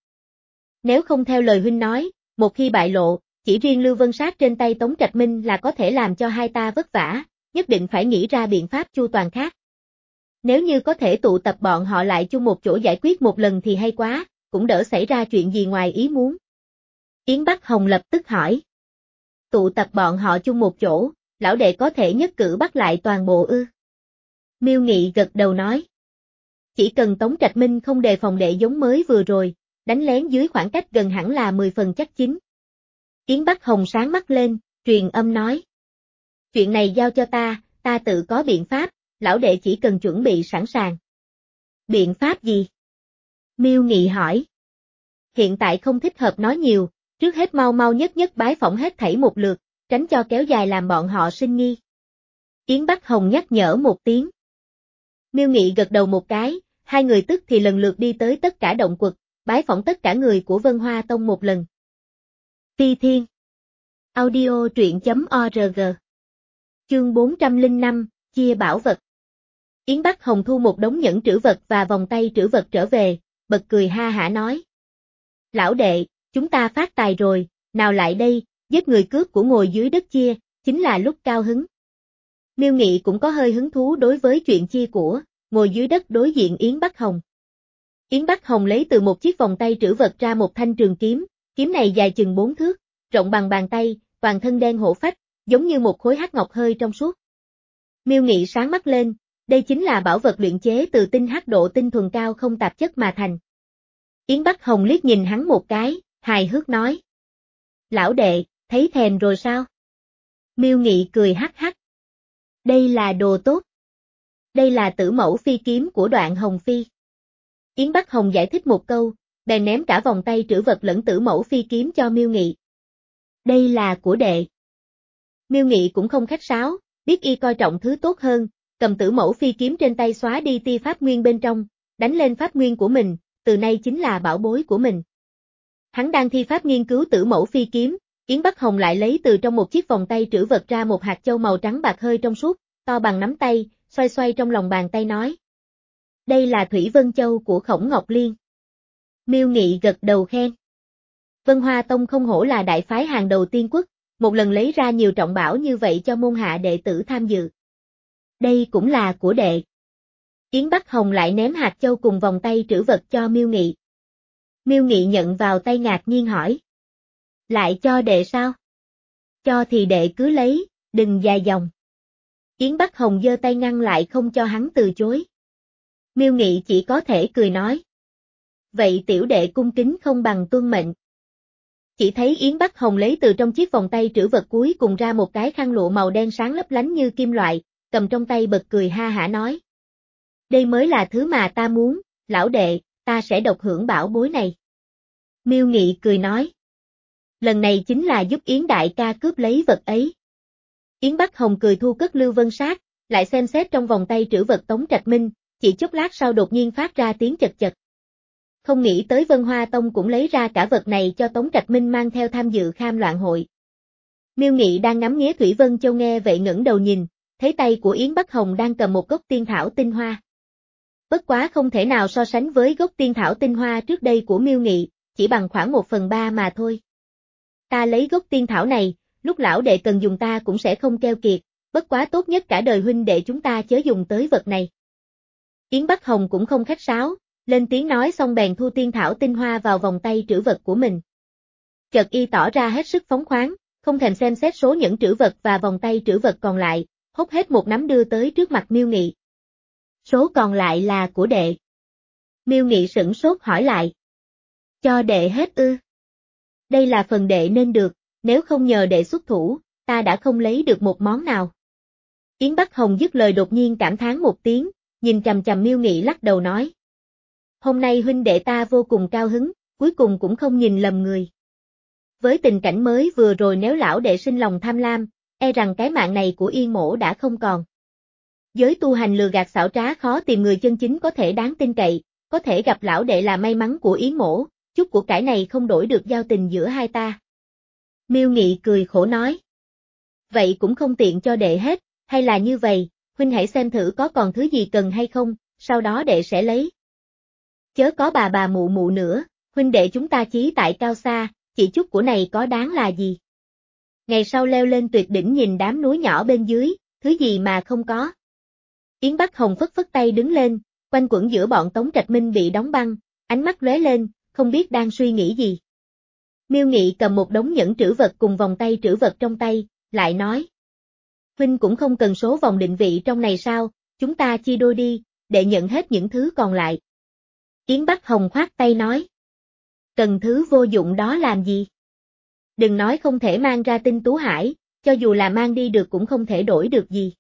Nếu không theo lời huynh nói, một khi bại lộ, chỉ riêng Lưu Vân Sát trên tay Tống Trạch Minh là có thể làm cho hai ta vất vả, nhất định phải nghĩ ra biện pháp chu toàn khác. Nếu như có thể tụ tập bọn họ lại chung một chỗ giải quyết một lần thì hay quá, cũng đỡ xảy ra chuyện gì ngoài ý muốn. Yến Bắc Hồng lập tức hỏi. Tụ tập bọn họ chung một chỗ, lão đệ có thể nhất cử bắt lại toàn bộ ư? Miêu Nghị gật đầu nói. Chỉ cần Tống Trạch Minh không đề phòng đệ giống mới vừa rồi, đánh lén dưới khoảng cách gần hẳn là mười phần chắc chín. Yến Bắc Hồng sáng mắt lên, truyền âm nói. Chuyện này giao cho ta, ta tự có biện pháp, lão đệ chỉ cần chuẩn bị sẵn sàng. Biện pháp gì? Miêu Nghị hỏi. Hiện tại không thích hợp nói nhiều, trước hết mau mau nhất nhất bái phỏng hết thảy một lượt, tránh cho kéo dài làm bọn họ sinh nghi. Yến Bắc Hồng nhắc nhở một tiếng. Miêu Nghị gật đầu một cái, hai người tức thì lần lượt đi tới tất cả động quật, bái phỏng tất cả người của Vân Hoa Tông một lần. Ti Thiên. Audio truyện chấm org. Chương bốn trăm lẻ năm, chia bảo vật. Yến Bắc Hồng thu một đống nhẫn trữ vật và vòng tay trữ vật trở về, bật cười ha hả nói. Lão đệ, chúng ta phát tài rồi, nào lại đây, giết người cướp của ngồi dưới đất chia, chính là lúc cao hứng. Miêu Nghị cũng có hơi hứng thú đối với chuyện chia của, ngồi dưới đất đối diện Yến Bắc Hồng. Yến Bắc Hồng lấy từ một chiếc vòng tay trữ vật ra một thanh trường kiếm, kiếm này dài chừng bốn thước, rộng bằng bàn tay, toàn thân đen hổ phách, giống như một khối hắc ngọc hơi trong suốt. Miêu Nghị sáng mắt lên, đây chính là bảo vật luyện chế từ tinh hắc độ tinh thuần cao không tạp chất mà thành. Yến Bắc Hồng liếc nhìn hắn một cái, hài hước nói. Lão đệ, thấy thèm rồi sao? Miêu Nghị cười hắc hắc. Đây là đồ tốt. Đây là tử mẫu phi kiếm của Đoạn Hồng Phi. Yến Bắc Hồng giải thích một câu, bèn ném cả vòng tay trữ vật lẫn tử mẫu phi kiếm cho Miêu Nghị. Đây là của đệ. Miêu Nghị cũng không khách sáo, biết y coi trọng thứ tốt hơn, cầm tử mẫu phi kiếm trên tay xóa đi tia pháp nguyên bên trong, đánh lên pháp nguyên của mình, từ nay chính là bảo bối của mình. Hắn đang thi pháp nghiên cứu tử mẫu phi kiếm, Yến Bắc Hồng lại lấy từ trong một chiếc vòng tay trữ vật ra một hạt châu màu trắng bạc hơi trong suốt, to bằng nắm tay, xoay xoay trong lòng bàn tay nói. Đây là Thủy Vân Châu của Khổng Ngọc Liên. Miêu Nghị gật đầu khen. Vân Hoa Tông không hổ là đại phái hàng đầu tiên quốc, một lần lấy ra nhiều trọng bảo như vậy cho môn hạ đệ tử tham dự. Đây cũng là của đệ. Yến Bắc Hồng lại ném hạt châu cùng vòng tay trữ vật cho Miêu Nghị. Miêu Nghị nhận vào tay ngạc nhiên hỏi. Lại cho đệ sao? Cho thì đệ cứ lấy, đừng dài dòng. Yến Bắc Hồng giơ tay ngăn lại không cho hắn từ chối. Miêu Nghị chỉ có thể cười nói. Vậy tiểu đệ cung kính không bằng tuân mệnh. Chỉ thấy Yến Bắc Hồng lấy từ trong chiếc vòng tay trữ vật cuối cùng ra một cái khăn lụa màu đen sáng lấp lánh như kim loại, cầm trong tay bật cười ha hả nói. Đây mới là thứ mà ta muốn, lão đệ, ta sẽ độc hưởng bảo bối này. Miêu Nghị cười nói. Lần này chính là giúp Yến đại ca cướp lấy vật ấy. Yến Bắc Hồng cười thu cất Lưu Vân Sát, lại xem xét trong vòng tay trữ vật Tống Trạch Minh, chỉ chốc lát sau đột nhiên phát ra tiếng chật chật. Không nghĩ tới Vân Hoa Tông cũng lấy ra cả vật này cho Tống Trạch Minh mang theo tham dự kham loạn hội. Miêu Nghị đang ngắm nghía Thủy Vân Châu nghe vậy ngẩng đầu nhìn, thấy tay của Yến Bắc Hồng đang cầm một gốc tiên thảo tinh hoa. Bất quá không thể nào so sánh với gốc tiên thảo tinh hoa trước đây của Miêu Nghị, chỉ bằng khoảng một phần ba mà thôi. Ta lấy gốc tiên thảo này, lúc lão đệ cần dùng ta cũng sẽ không keo kiệt, bất quá tốt nhất cả đời huynh đệ chúng ta chớ dùng tới vật này. Yến Bắc Hồng cũng không khách sáo, lên tiếng nói xong bèn thu tiên thảo tinh hoa vào vòng tay trữ vật của mình. Chợt y tỏ ra hết sức phóng khoáng, không thèm xem xét số nhẫn trữ vật và vòng tay trữ vật còn lại, hốt hết một nắm đưa tới trước mặt Miêu Nghị. Số còn lại là của đệ. Miêu Nghị sửng sốt hỏi lại. Cho đệ hết ư? Đây là phần đệ nên được, nếu không nhờ đệ xuất thủ, ta đã không lấy được một món nào. Yến Bắc Hồng dứt lời đột nhiên cảm thán một tiếng, nhìn chằm chằm Miêu Nghị lắc đầu nói. Hôm nay huynh đệ ta vô cùng cao hứng, cuối cùng cũng không nhìn lầm người. Với tình cảnh mới vừa rồi nếu lão đệ sinh lòng tham lam, e rằng cái mạng này của Yên Mỗ đã không còn. Giới tu hành lừa gạt xảo trá khó tìm người chân chính có thể đáng tin cậy, có thể gặp lão đệ là may mắn của Yến Mỗ, chút của cải này không đổi được giao tình giữa hai ta. Miêu Nghị cười khổ nói. Vậy cũng không tiện cho đệ hết, hay là như vậy, huynh hãy xem thử có còn thứ gì cần hay không, sau đó đệ sẽ lấy. Chớ có bà bà mụ mụ nữa, huynh đệ chúng ta chí tại cao xa, chỉ chút của này có đáng là gì. Ngày sau leo lên tuyệt đỉnh nhìn đám núi nhỏ bên dưới, thứ gì mà không có. Yến Bắc Hồng phất phất tay đứng lên, quanh quẩn giữa bọn Tống Trạch Minh bị đóng băng, ánh mắt lóe lên, không biết đang suy nghĩ gì. Miêu Nghị cầm một đống nhẫn trữ vật cùng vòng tay trữ vật trong tay, lại nói. Huynh cũng không cần số vòng định vị trong này sao, chúng ta chia đôi đi, để nhận hết những thứ còn lại. Yến Bắc Hồng khoát tay nói. Cần thứ vô dụng đó làm gì? Đừng nói không thể mang ra Tinh Tú Hải, cho dù là mang đi được cũng không thể đổi được gì.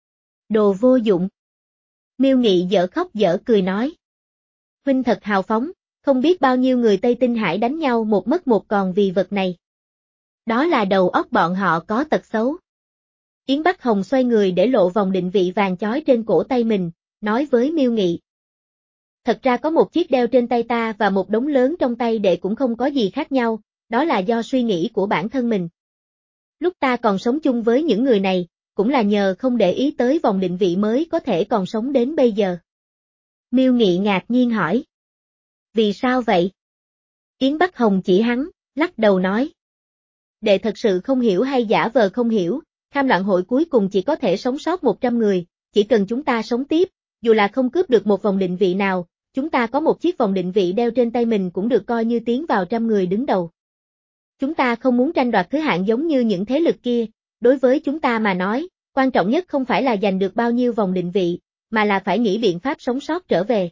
Đồ vô dụng. Miêu Nghị dở khóc dở cười nói. Huynh thật hào phóng, không biết bao nhiêu người Tây Tinh Hải đánh nhau một mất một còn vì vật này. Đó là đầu óc bọn họ có tật xấu. Yến Bắc Hồng xoay người để lộ vòng định vị vàng chói trên cổ tay mình, nói với Miêu Nghị. Thật ra có một chiếc đeo trên tay ta và một đống lớn trong tay đệ cũng không có gì khác nhau, đó là do suy nghĩ của bản thân mình. Lúc ta còn sống chung với những người này, cũng là nhờ không để ý tới vòng định vị mới có thể còn sống đến bây giờ. Miêu Nghị ngạc nhiên hỏi. Vì sao vậy? Yến Bắc Hồng chỉ hắn, lắc đầu nói. Đệ thật sự không hiểu hay giả vờ không hiểu, Kham Loạn hội cuối cùng chỉ có thể sống sót một trăm người, chỉ cần chúng ta sống tiếp, dù là không cướp được một vòng định vị nào, chúng ta có một chiếc vòng định vị đeo trên tay mình cũng được coi như tiến vào trăm người đứng đầu. Chúng ta không muốn tranh đoạt thứ hạng giống như những thế lực kia, đối với chúng ta mà nói, quan trọng nhất không phải là giành được bao nhiêu vòng định vị, mà là phải nghĩ biện pháp sống sót trở về.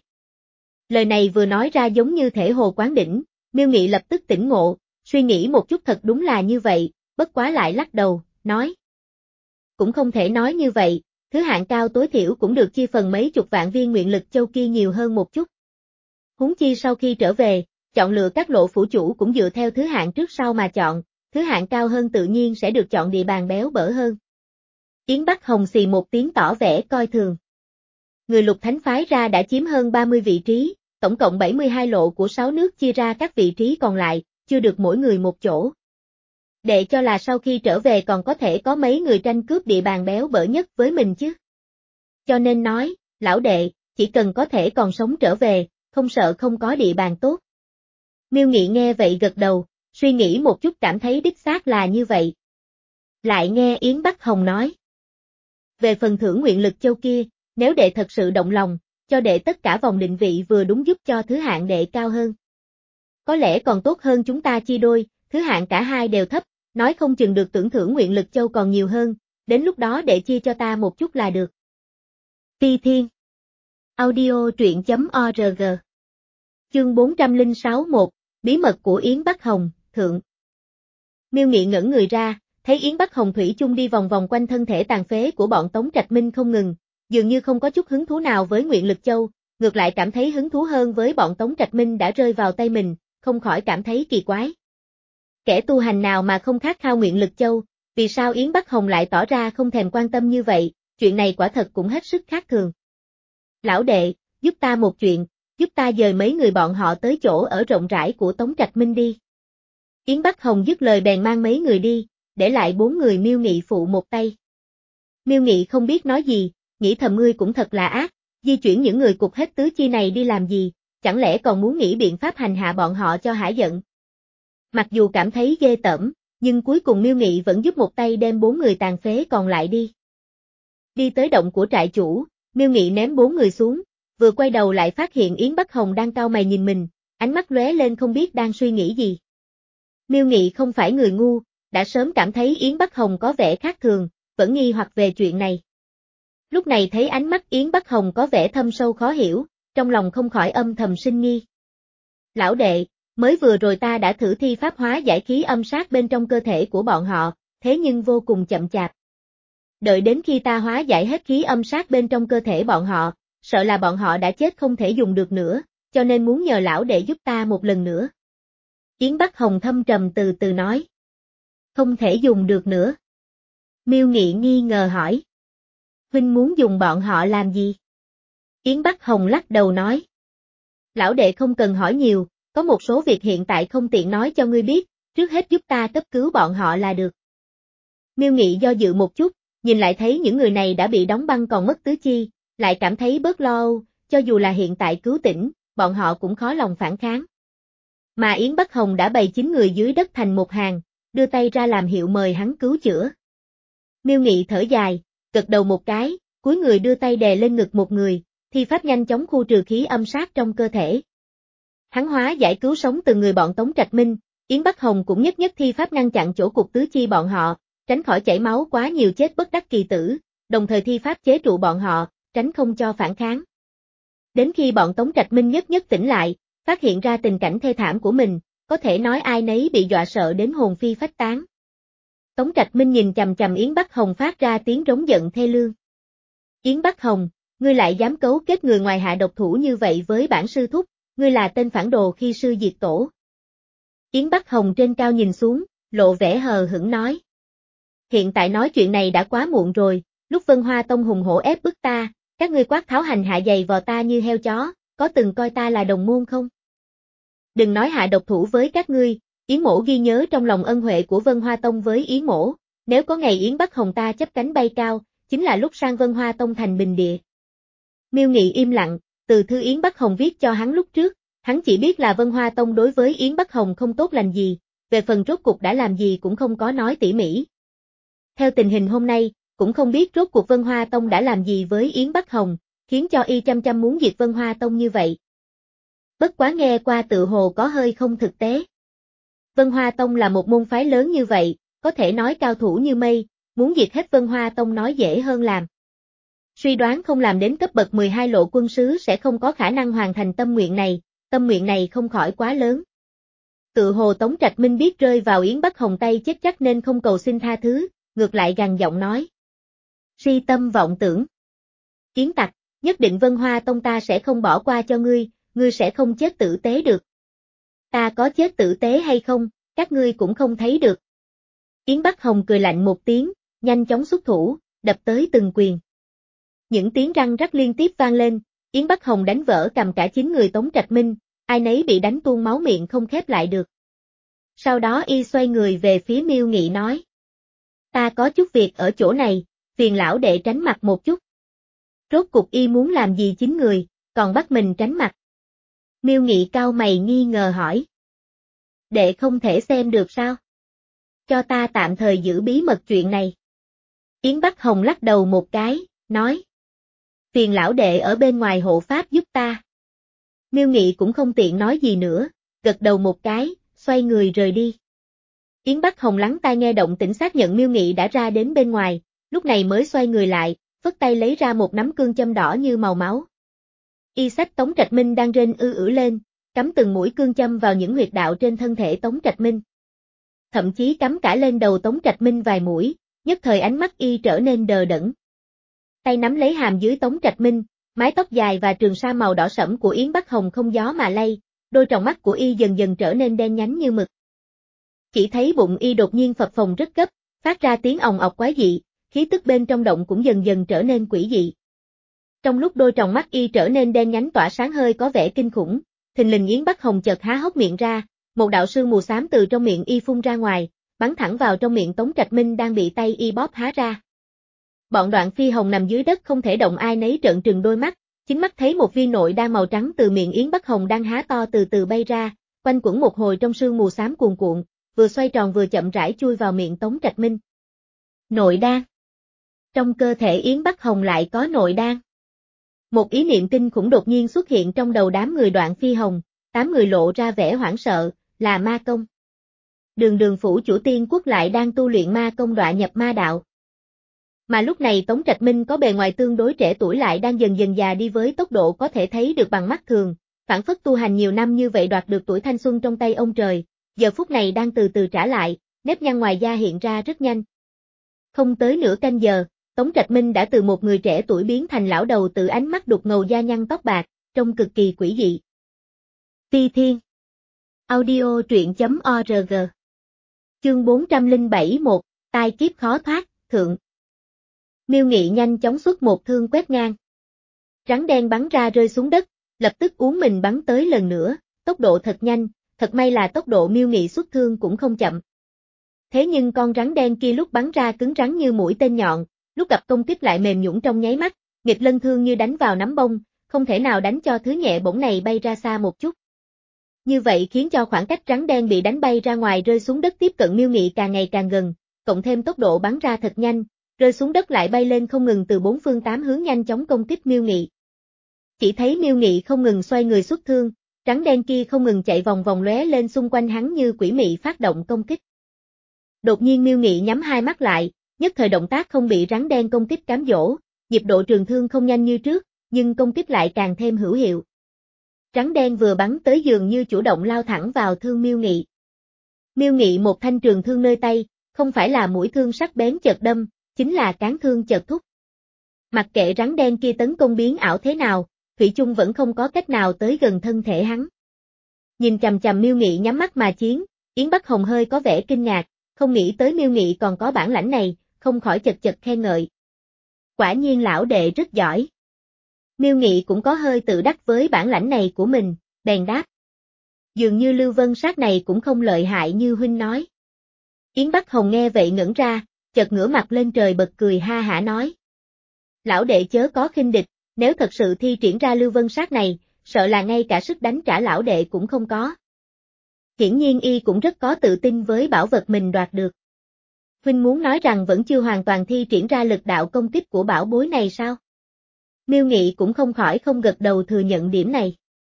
Lời này vừa nói ra giống như thể hồ quán đỉnh, Miêu Nghị lập tức tỉnh ngộ, suy nghĩ một chút thật đúng là như vậy, bất quá lại lắc đầu, nói. Cũng không thể nói như vậy, thứ hạng cao tối thiểu cũng được chia phần mấy chục vạn viên nguyện lực châu kia nhiều hơn một chút. Huống chi sau khi trở về, chọn lựa các lộ phủ chủ cũng dựa theo thứ hạng trước sau mà chọn, thứ hạng cao hơn tự nhiên sẽ được chọn địa bàn béo bở hơn. Yến Bắc Hồng xì một tiếng tỏ vẻ coi thường. Người Lục Thánh phái ra đã chiếm hơn ba mươi vị trí, tổng cộng bảy mươi hai lộ của sáu nước chia ra các vị trí còn lại, chưa được mỗi người một chỗ. Đệ cho là sau khi trở về còn có thể có mấy người tranh cướp địa bàn béo bở nhất với mình chứ. Cho nên nói, lão đệ, chỉ cần có thể còn sống trở về, không sợ không có địa bàn tốt. Miêu Nghị nghe vậy gật đầu, suy nghĩ một chút cảm thấy đích xác là như vậy. Lại nghe Yến Bắc Hồng nói. Về phần thưởng nguyện lực châu kia, nếu đệ thật sự động lòng, cho đệ tất cả vòng định vị vừa đúng giúp cho thứ hạng đệ cao hơn. Có lẽ còn tốt hơn chúng ta chia đôi, thứ hạng cả hai đều thấp, nói không chừng được tưởng thưởng nguyện lực châu còn nhiều hơn, đến lúc đó đệ chia cho ta một chút là được. Ti Thiên Audio truyện chấm org Chương bốn trăm lẻ sáu một, Bí mật của Yến Bắc Hồng, thượng. Miêu Nghị ngẩn người ra, thấy Yến Bắc Hồng thủy chung đi vòng vòng quanh thân thể tàn phế của bọn Tống Trạch Minh không ngừng, dường như không có chút hứng thú nào với nguyện lực châu, ngược lại cảm thấy hứng thú hơn với bọn Tống Trạch Minh đã rơi vào tay mình, không khỏi cảm thấy kỳ quái. Kẻ tu hành nào mà không khát khao nguyện lực châu, vì sao Yến Bắc Hồng lại tỏ ra không thèm quan tâm như vậy, chuyện này quả thật cũng hết sức khác thường. Lão đệ, giúp ta một chuyện, giúp ta dời mấy người bọn họ tới chỗ ở rộng rãi của Tống Trạch Minh đi. Yến Bắc Hồng dứt lời bèn mang mấy người đi, để lại bốn người Miêu Nghị phụ một tay. Miêu Nghị không biết nói gì, nghĩ thầm ngươi cũng thật là ác, di chuyển những người cục hết tứ chi này đi làm gì, chẳng lẽ còn muốn nghĩ biện pháp hành hạ bọn họ cho hả giận. Mặc dù cảm thấy ghê tởm, nhưng cuối cùng Miêu Nghị vẫn giúp một tay đem bốn người tàn phế còn lại đi. Đi tới động của trại chủ, Miêu Nghị ném bốn người xuống, vừa quay đầu lại phát hiện Yến Bắc Hồng đang cau mày nhìn mình, ánh mắt lóe lên không biết đang suy nghĩ gì. Miêu Nghị không phải người ngu, đã sớm cảm thấy Yến Bắc Hồng có vẻ khác thường, vẫn nghi hoặc về chuyện này. Lúc này thấy ánh mắt Yến Bắc Hồng có vẻ thâm sâu khó hiểu, trong lòng không khỏi âm thầm sinh nghi. Lão đệ, mới vừa rồi ta đã thử thi pháp hóa giải khí âm sát bên trong cơ thể của bọn họ, thế nhưng vô cùng chậm chạp. Đợi đến khi ta hóa giải hết khí âm sát bên trong cơ thể bọn họ, sợ là bọn họ đã chết không thể dùng được nữa, cho nên muốn nhờ lão đệ giúp ta một lần nữa. Yến Bắc Hồng thâm trầm từ từ nói. Không thể dùng được nữa. Miêu Nghị nghi ngờ hỏi. Huynh muốn dùng bọn họ làm gì? Yến Bắc Hồng lắc đầu nói. Lão đệ không cần hỏi nhiều, có một số việc hiện tại không tiện nói cho ngươi biết, trước hết giúp ta cấp cứu bọn họ là được. Miêu Nghị do dự một chút, nhìn lại thấy những người này đã bị đóng băng còn mất tứ chi, lại cảm thấy bớt lo âu, cho dù là hiện tại cứu tỉnh, bọn họ cũng khó lòng phản kháng. Mà Yến Bắc Hồng đã bày chín người dưới đất thành một hàng, đưa tay ra làm hiệu mời hắn cứu chữa. Miêu Nghị thở dài, gật đầu một cái, cúi người đưa tay đè lên ngực một người, thi pháp nhanh chóng khu trừ khí âm sát trong cơ thể. Hắn hóa giải cứu sống từng người bọn Tống Trạch Minh, Yến Bắc Hồng cũng nhất nhất thi pháp ngăn chặn chỗ cục tứ chi bọn họ, tránh khỏi chảy máu quá nhiều chết bất đắc kỳ tử, đồng thời thi pháp chế trụ bọn họ, tránh không cho phản kháng. Đến khi bọn Tống Trạch Minh nhất nhất tỉnh lại, phát hiện ra tình cảnh thê thảm của mình, có thể nói ai nấy bị dọa sợ đến hồn phi phách tán. Tống Trạch Minh nhìn chằm chằm Yến Bắc Hồng phát ra tiếng rống giận thê lương. Yến Bắc Hồng, ngươi lại dám cấu kết người ngoài hạ độc thủ như vậy với bản sư thúc, ngươi là tên phản đồ khi sư diệt tổ. Yến Bắc Hồng trên cao nhìn xuống, lộ vẻ hờ hững nói. Hiện tại nói chuyện này đã quá muộn rồi, lúc Vân Hoa Tông hùng hổ ép bức ta, các ngươi quát tháo hành hạ giày vò ta như heo chó, có từng coi ta là đồng môn không? Đừng nói hạ độc thủ với các ngươi, Yến Mỗ ghi nhớ trong lòng ân huệ của Vân Hoa Tông với Yến Mỗ, nếu có ngày Yến Bắc Hồng ta chấp cánh bay cao, chính là lúc sang Vân Hoa Tông thành bình địa. Miêu Nghị im lặng, từ thư Yến Bắc Hồng viết cho hắn lúc trước, hắn chỉ biết là Vân Hoa Tông đối với Yến Bắc Hồng không tốt lành gì, về phần rốt cuộc đã làm gì cũng không có nói tỉ mỉ. Theo tình hình hôm nay, cũng không biết rốt cuộc Vân Hoa Tông đã làm gì với Yến Bắc Hồng, khiến cho y chăm chăm muốn diệt Vân Hoa Tông như vậy. Bất quá nghe qua tự hồ có hơi không thực tế. Vân Hoa Tông là một môn phái lớn như vậy, có thể nói cao thủ như mây, muốn diệt hết Vân Hoa Tông nói dễ hơn làm. Suy đoán không làm đến cấp bậc mười hai lộ quân sứ sẽ không có khả năng hoàn thành tâm nguyện này, tâm nguyện này không khỏi quá lớn. Tự hồ Tống Trạch Minh biết rơi vào Yến Bắc Hồng tay chết chắc nên không cầu xin tha thứ, ngược lại gằn giọng nói. Si tâm vọng tưởng. Yến tặc, nhất định Vân Hoa Tông ta sẽ không bỏ qua cho ngươi, ngươi sẽ không chết tử tế được. Ta có chết tử tế hay không, các ngươi cũng không thấy được. Yến Bắc Hồng cười lạnh một tiếng, nhanh chóng xuất thủ, đập tới từng quyền. Những tiếng răng rắc liên tiếp vang lên, Yến Bắc Hồng đánh vỡ cầm cả chín người Tống Trạch Minh, ai nấy bị đánh tuôn máu miệng không khép lại được. Sau đó y xoay người về phía Miêu Nghị nói. Ta có chút việc ở chỗ này, phiền lão đệ tránh mặt một chút. Rốt cục y muốn làm gì chín người, còn bắt mình tránh mặt. Miêu Nghị cau mày nghi ngờ hỏi. Đệ không thể xem được sao? Cho ta tạm thời giữ bí mật chuyện này. Yến Bắc Hồng lắc đầu một cái, nói. Phiền lão đệ ở bên ngoài hộ pháp giúp ta. Miêu Nghị cũng không tiện nói gì nữa, gật đầu một cái, xoay người rời đi. Yến Bắc Hồng lắng tai nghe động tĩnh xác nhận Miêu Nghị đã ra đến bên ngoài, lúc này mới xoay người lại, phất tay lấy ra một nắm cương châm đỏ như màu máu. Y xách Tống Trạch Minh đang rên ư ử lên, cắm từng mũi cương châm vào những huyệt đạo trên thân thể Tống Trạch Minh. Thậm chí cắm cả lên đầu Tống Trạch Minh vài mũi, nhất thời ánh mắt y trở nên đờ đẫn. Tay nắm lấy hàm dưới Tống Trạch Minh, mái tóc dài và trường sa màu đỏ sẫm của Yến Bắc Hồng không gió mà lay, đôi tròng mắt của y dần dần trở nên đen nhánh như mực. Chỉ thấy bụng y đột nhiên phập phồng rất gấp, phát ra tiếng òng ọc quái dị, khí tức bên trong động cũng dần dần trở nên quỷ dị. Trong lúc đôi tròng mắt y trở nên đen nhánh tỏa sáng hơi có vẻ kinh khủng, thình lình Yến Bắc Hồng chợt há hốc miệng ra, một đạo sương mù xám từ trong miệng y phun ra ngoài, bắn thẳng vào trong miệng Tống Trạch Minh đang bị tay y bóp há ra. Bọn Đoạn Phi Hồng nằm dưới đất không thể động ai nấy trợn trừng đôi mắt, chính mắt thấy một viên nội đan màu trắng từ miệng Yến Bắc Hồng đang há to từ từ bay ra, quanh quẩn một hồi trong sương mù xám cuồn cuộn, vừa xoay tròn vừa chậm rãi chui vào miệng Tống Trạch Minh. Nội đan. Trong cơ thể Yến Bắc Hồng lại có nội đan. Một ý niệm kinh khủng đột nhiên xuất hiện trong đầu đám người Đoạn Phi Hồng, tám người lộ ra vẻ hoảng sợ, là ma công. Đường Đường phủ chủ Tiên Quốc lại đang tu luyện ma công đọa nhập ma đạo. Mà lúc này Tống Trạch Minh có bề ngoài tương đối trẻ tuổi lại đang dần dần già đi với tốc độ có thể thấy được bằng mắt thường, phản phất tu hành nhiều năm như vậy đoạt được tuổi thanh xuân trong tay ông trời, giờ phút này đang từ từ trả lại, nếp nhăn ngoài da hiện ra rất nhanh. Không tới nửa canh giờ, Tống Trạch Minh đã từ một người trẻ tuổi biến thành lão đầu tự ánh mắt đục ngầu da nhăn tóc bạc, trông cực kỳ quỷ dị. Ti Thiên Audio truyện chấm org Chương bốn trăm lẻ bảy một, tai kiếp khó thoát, thượng. Miêu Nghị nhanh chóng xuất một thương quét ngang. Rắn đen bắn ra rơi xuống đất, lập tức uốn mình bắn tới lần nữa, tốc độ thật nhanh, thật may là tốc độ Miêu Nghị xuất thương cũng không chậm. Thế nhưng con rắn đen kia lúc bắn ra cứng rắn như mũi tên nhọn, lúc gặp công kích lại mềm nhũn trong nháy mắt, nghịch lân thương như đánh vào nắm bông, không thể nào đánh cho thứ nhẹ bổng này bay ra xa một chút. Như vậy khiến cho khoảng cách rắn đen bị đánh bay ra ngoài rơi xuống đất tiếp cận Miêu Nghị càng ngày càng gần, cộng thêm tốc độ bắn ra thật nhanh, rơi xuống đất lại bay lên không ngừng từ bốn phương tám hướng nhanh chóng công kích Miêu Nghị. Chỉ thấy Miêu Nghị không ngừng xoay người xuất thương, rắn đen kia không ngừng chạy vòng vòng lóe lên xung quanh hắn như quỷ mị phát động công kích. Đột nhiên Miêu Nghị nhắm hai mắt lại, nhất thời động tác không bị rắn đen công kích cám dỗ, nhịp độ trường thương không nhanh như trước, nhưng công kích lại càng thêm hữu hiệu. Rắn đen vừa bắn tới dường như chủ động lao thẳng vào thương Miêu Nghị. Miêu Nghị một thanh trường thương nơi tay, không phải là mũi thương sắc bén chợt đâm, chính là cán thương chợt thúc. Mặc kệ rắn đen kia tấn công biến ảo thế nào, thủy chung vẫn không có cách nào tới gần thân thể hắn. Nhìn chằm chằm Miêu Nghị nhắm mắt mà chiến, Yến Bắc Hồng hơi có vẻ kinh ngạc, không nghĩ tới Miêu Nghị còn có bản lãnh này, không khỏi chật chật khen ngợi. Quả nhiên lão đệ rất giỏi. Miêu Nghị cũng có hơi tự đắc với bản lãnh này của mình, bèn đáp. Dường như Lưu Vân Sát này cũng không lợi hại như huynh nói. Yến Bắc Hồng nghe vậy ngẩn ra, chợt ngửa mặt lên trời bật cười ha hả nói. Lão đệ chớ có khinh địch, nếu thật sự thi triển ra Lưu Vân Sát này, sợ là ngay cả sức đánh trả lão đệ cũng không có. Hiển nhiên y cũng rất có tự tin với bảo vật mình đoạt được. Huynh muốn nói rằng vẫn chưa hoàn toàn thi triển ra lực đạo công kích của bảo bối này sao? Miêu Nghị cũng không khỏi không gật đầu thừa nhận điểm này.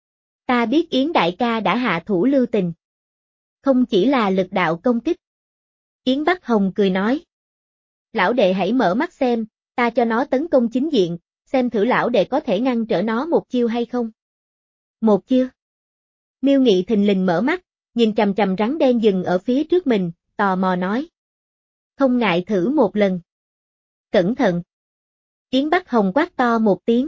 Ta biết Yến đại ca đã hạ thủ lưu tình. Không chỉ là lực đạo công kích. Yến Bắc Hồng cười nói. Lão đệ hãy mở mắt xem, ta cho nó tấn công chính diện, xem thử lão đệ có thể ngăn trở nó một chiêu hay không. Một chiêu. Miêu Nghị thình lình mở mắt, nhìn chằm chằm rắn đen dừng ở phía trước mình, tò mò nói. Không ngại thử một lần. Cẩn thận. Yến Bắc Hồng quát to một tiếng.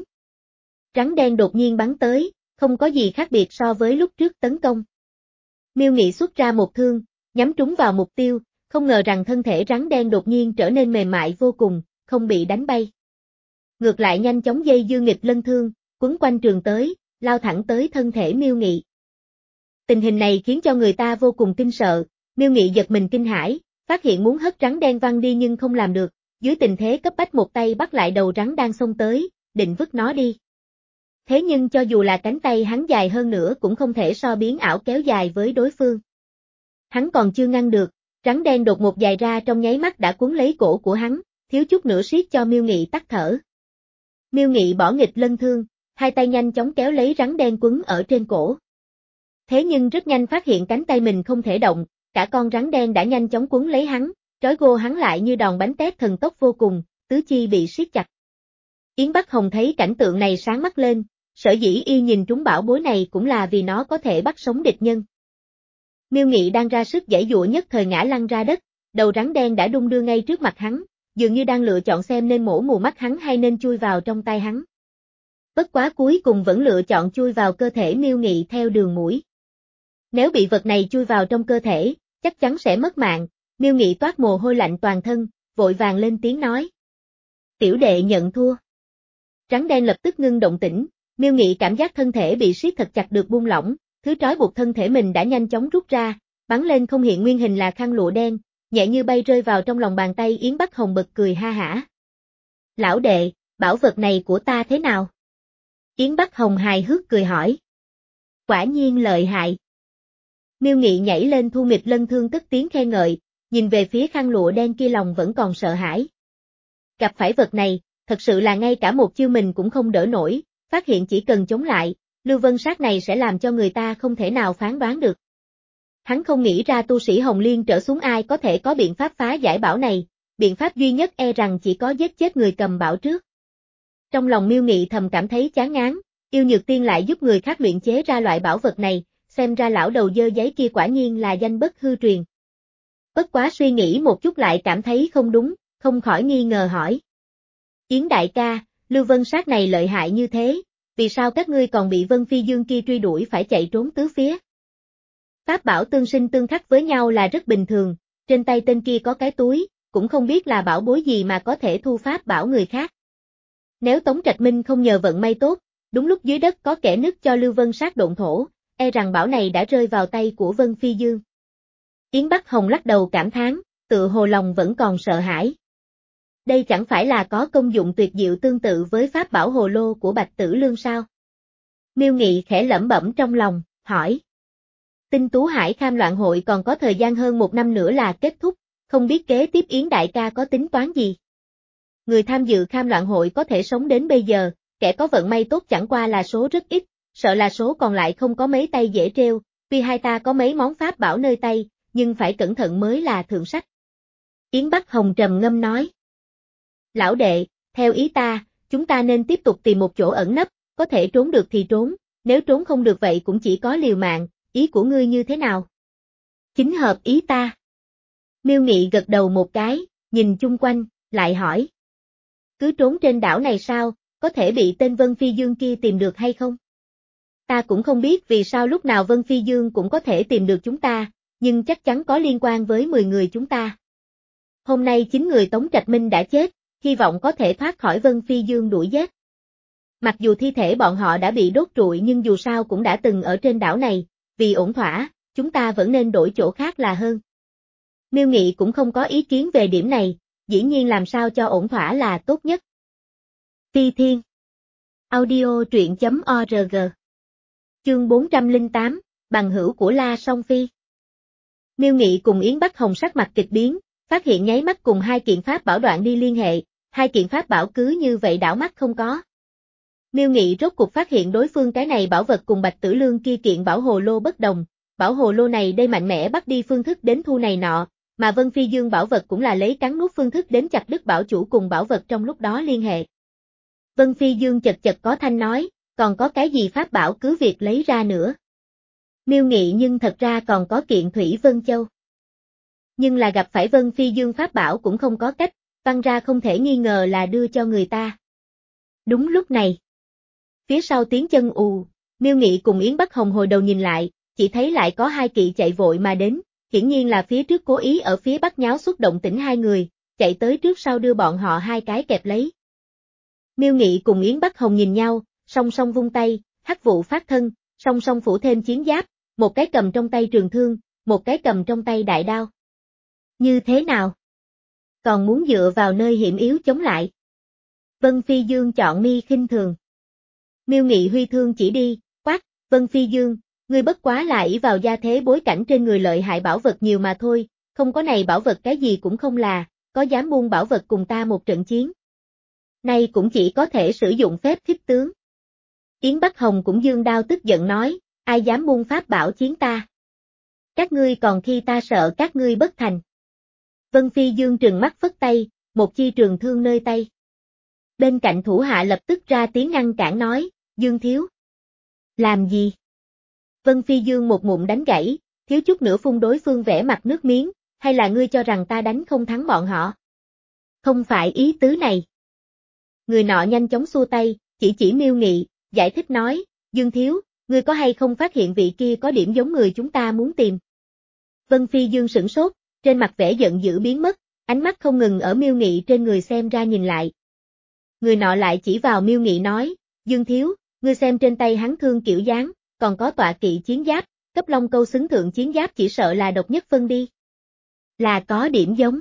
Rắn đen đột nhiên bắn tới, không có gì khác biệt so với lúc trước tấn công. Miêu Nghị xuất ra một thương, nhắm trúng vào mục tiêu, không ngờ rằng thân thể rắn đen đột nhiên trở nên mềm mại vô cùng, không bị đánh bay. Ngược lại nhanh chóng dây dưa nghịch lân thương, quấn quanh trường tới, lao thẳng tới thân thể Miêu Nghị. Tình hình này khiến cho người ta vô cùng kinh sợ, Miêu Nghị giật mình kinh hãi, phát hiện muốn hất rắn đen văng đi nhưng không làm được, dưới tình thế cấp bách một tay bắt lại đầu rắn đang xông tới, định vứt nó đi. Thế nhưng cho dù là cánh tay hắn dài hơn nữa cũng không thể so biến ảo kéo dài với đối phương. Hắn còn chưa ngăn được, rắn đen đột ngột dài ra trong nháy mắt đã cuốn lấy cổ của hắn, thiếu chút nữa siết cho Miêu Nghị tắt thở. Miêu Nghị bỏ nghịch lân thương, hai tay nhanh chóng kéo lấy rắn đen quấn ở trên cổ. Thế nhưng rất nhanh phát hiện cánh tay mình không thể động, cả con rắn đen đã nhanh chóng quấn lấy hắn, trói gô hắn lại như đòn bánh tét thần tốc vô cùng, tứ chi bị siết chặt. Yến Bắc Hồng thấy cảnh tượng này sáng mắt lên, sở dĩ y nhìn trúng bảo bối này cũng là vì nó có thể bắt sống địch nhân. Miêu Nghị đang ra sức giãy giụa nhất thời ngã lăn ra đất, đầu rắn đen đã đung đưa ngay trước mặt hắn, dường như đang lựa chọn xem nên mổ mù mắt hắn hay nên chui vào trong tay hắn. Bất quá cuối cùng vẫn lựa chọn chui vào cơ thể Miêu Nghị theo đường mũi. Nếu bị vật này chui vào trong cơ thể, chắc chắn sẽ mất mạng, Miêu Nghị toát mồ hôi lạnh toàn thân, vội vàng lên tiếng nói. Tiểu đệ nhận thua. Rắn đen lập tức ngưng động tĩnh, Miêu Nghị cảm giác thân thể bị siết thật chặt được buông lỏng, thứ trói buộc thân thể mình đã nhanh chóng rút ra, bắn lên không hiện nguyên hình là khăn lụa đen, nhẹ như bay rơi vào trong lòng bàn tay Yến Bắc Hồng bật cười ha hả. Lão đệ, bảo vật này của ta thế nào? Yến Bắc Hồng hài hước cười hỏi. Quả nhiên lợi hại. Miêu Nghị nhảy lên thu nghịch lân thương cất tiếng khen ngợi, nhìn về phía khăn lụa đen kia lòng vẫn còn sợ hãi. Gặp phải vật này, thật sự là ngay cả một chiêu mình cũng không đỡ nổi, phát hiện chỉ cần chống lại, Lưu Vân Sát này sẽ làm cho người ta không thể nào phán đoán được. Hắn không nghĩ ra tu sĩ Hồng Liên trở xuống ai có thể có biện pháp phá giải bảo này, biện pháp duy nhất e rằng chỉ có giết chết người cầm bảo trước. Trong lòng Miêu Nghị thầm cảm thấy chán ngán, Yêu Nhược Tiên lại giúp người khác luyện chế ra loại bảo vật này, xem ra lão đầu dơ giấy kia quả nhiên là danh bất hư truyền. Bất quá suy nghĩ một chút lại cảm thấy không đúng, không khỏi nghi ngờ hỏi. Yến đại ca, Lưu Vân Sát này lợi hại như thế, vì sao các ngươi còn bị Vân Phi Dương kia truy đuổi phải chạy trốn tứ phía? Pháp bảo tương sinh tương khắc với nhau là rất bình thường, trên tay tên kia có cái túi, cũng không biết là bảo bối gì mà có thể thu pháp bảo người khác. Nếu Tống Trạch Minh không nhờ vận may tốt, đúng lúc dưới đất có kẻ nứt cho Lưu Vân Sát độn thổ, e rằng bảo này đã rơi vào tay của Vân Phi Dương. Yến Bắc Hồng lắc đầu cảm thán, tự hồ lòng vẫn còn sợ hãi. Đây chẳng phải là có công dụng tuyệt diệu tương tự với pháp bảo hồ lô của Bạch Tử Lương sao? Miêu Nghị khẽ lẩm bẩm trong lòng, hỏi. Tinh Tú Hải Kham Loạn Hội còn có thời gian hơn một năm nữa là kết thúc, không biết kế tiếp Yến đại ca có tính toán gì? Người tham dự Kham Loạn Hội có thể sống đến bây giờ, kẻ có vận may tốt chẳng qua là số rất ít, sợ là số còn lại không có mấy tay dễ treo, tuy hai ta có mấy món pháp bảo nơi tay, nhưng phải cẩn thận mới là thượng sách. Yến Bắc Hồng trầm ngâm nói. Lão đệ, theo ý ta, chúng ta nên tiếp tục tìm một chỗ ẩn nấp, có thể trốn được thì trốn, nếu trốn không được vậy cũng chỉ có liều mạng, ý của ngươi như thế nào? Chính hợp ý ta. Miêu Nghị gật đầu một cái, nhìn chung quanh, lại hỏi. Cứ trốn trên đảo này sao, có thể bị tên Vân Phi Dương kia tìm được hay không? Ta cũng không biết vì sao lúc nào Vân Phi Dương cũng có thể tìm được chúng ta, nhưng chắc chắn có liên quan với mười người chúng ta. Hôm nay chín người Tống Trạch Minh đã chết, hy vọng có thể thoát khỏi Vân Phi Dương đuổi giết. Mặc dù thi thể bọn họ đã bị đốt trụi nhưng dù sao cũng đã từng ở trên đảo này, vì ổn thỏa, chúng ta vẫn nên đổi chỗ khác là hơn. Miêu Nghị cũng không có ý kiến về điểm này, dĩ nhiên làm sao cho ổn thỏa là tốt nhất. Phi Thiên Audio truyện chấm org Chương bốn trăm lẻ tám, bằng hữu của La Song Phi. Miêu Nghị cùng Yến Bắc Hồng sắc mặt kịch biến, phát hiện nháy mắt cùng hai kiện pháp bảo đoạn đi liên hệ, hai kiện pháp bảo cứ như vậy đảo mắt không có. Miêu Nghị rốt cuộc phát hiện đối phương cái này bảo vật cùng Bạch Tử Lương kia kiện bảo hồ lô bất đồng, bảo hồ lô này đây mạnh mẽ bắt đi phương thức đến thu này nọ, mà Vân Phi Dương bảo vật cũng là lấy cắn nuốt phương thức đến chặt đứt bảo chủ cùng bảo vật trong lúc đó liên hệ. Vân Phi Dương chật chật có thanh nói, còn có cái gì pháp bảo cứ việc lấy ra nữa. Miêu Nghị nhưng thật ra còn có kiện Thủy Vân Châu. Nhưng là gặp phải Vân Phi Dương pháp bảo cũng không có cách, văn ra không thể nghi ngờ là đưa cho người ta. Đúng lúc này. Phía sau tiếng chân ù, Miêu Nghị cùng Yến Bắc Hồng hồi đầu nhìn lại, chỉ thấy lại có hai kỵ chạy vội mà đến, hiển nhiên là phía trước cố ý ở phía bắc nháo xuất động tĩnh hai người, chạy tới trước sau đưa bọn họ hai cái kẹp lấy. Miêu Nghị cùng Yến Bắc Hồng nhìn nhau, song song vung tay, hắc vụ phát thân, song song phủ thêm chiến giáp, một cái cầm trong tay trường thương, một cái cầm trong tay đại đao. Như thế nào? Còn muốn dựa vào nơi hiểm yếu chống lại? Vân Phi Dương chọn mi khinh thường. Miêu Nghị huy thương chỉ đi, quát, Vân Phi Dương, ngươi bất quá là ỷ vào gia thế bối cảnh trên người lợi hại bảo vật nhiều mà thôi, không có này bảo vật cái gì cũng không là, có dám buông bảo vật cùng ta một trận chiến. Nay cũng chỉ có thể sử dụng phép khích tướng. Yến Bắc Hồng cũng dương đao tức giận nói, ai dám buông pháp bảo chiến ta. Các ngươi còn khi ta sợ các ngươi bất thành. Vân Phi Dương trừng mắt phất tay, một chi trường thương nơi tay. Bên cạnh thủ hạ lập tức ra tiếng ngăn cản nói, Dương thiếu. Làm gì? Vân Phi Dương một ngụm đánh gãy, thiếu chút nữa phun đối phương vẽ mặt nước miếng, hay là ngươi cho rằng ta đánh không thắng bọn họ? Không phải ý tứ này. Người nọ nhanh chóng xua tay, chỉ chỉ Miêu Nghị, giải thích nói, Dương thiếu, ngươi có hay không phát hiện vị kia có điểm giống người chúng ta muốn tìm? Vân Phi Dương sửng sốt, trên mặt vẻ giận dữ biến mất, ánh mắt không ngừng ở Miêu Nghị trên người xem ra nhìn lại. Người nọ lại chỉ vào Miêu Nghị nói, Dương thiếu, ngươi xem trên tay hắn thương kiểu dáng, còn có tọa kỵ chiến giáp, cấp long câu xứng thượng chiến giáp chỉ sợ là độc nhất phân đi. Là có điểm giống.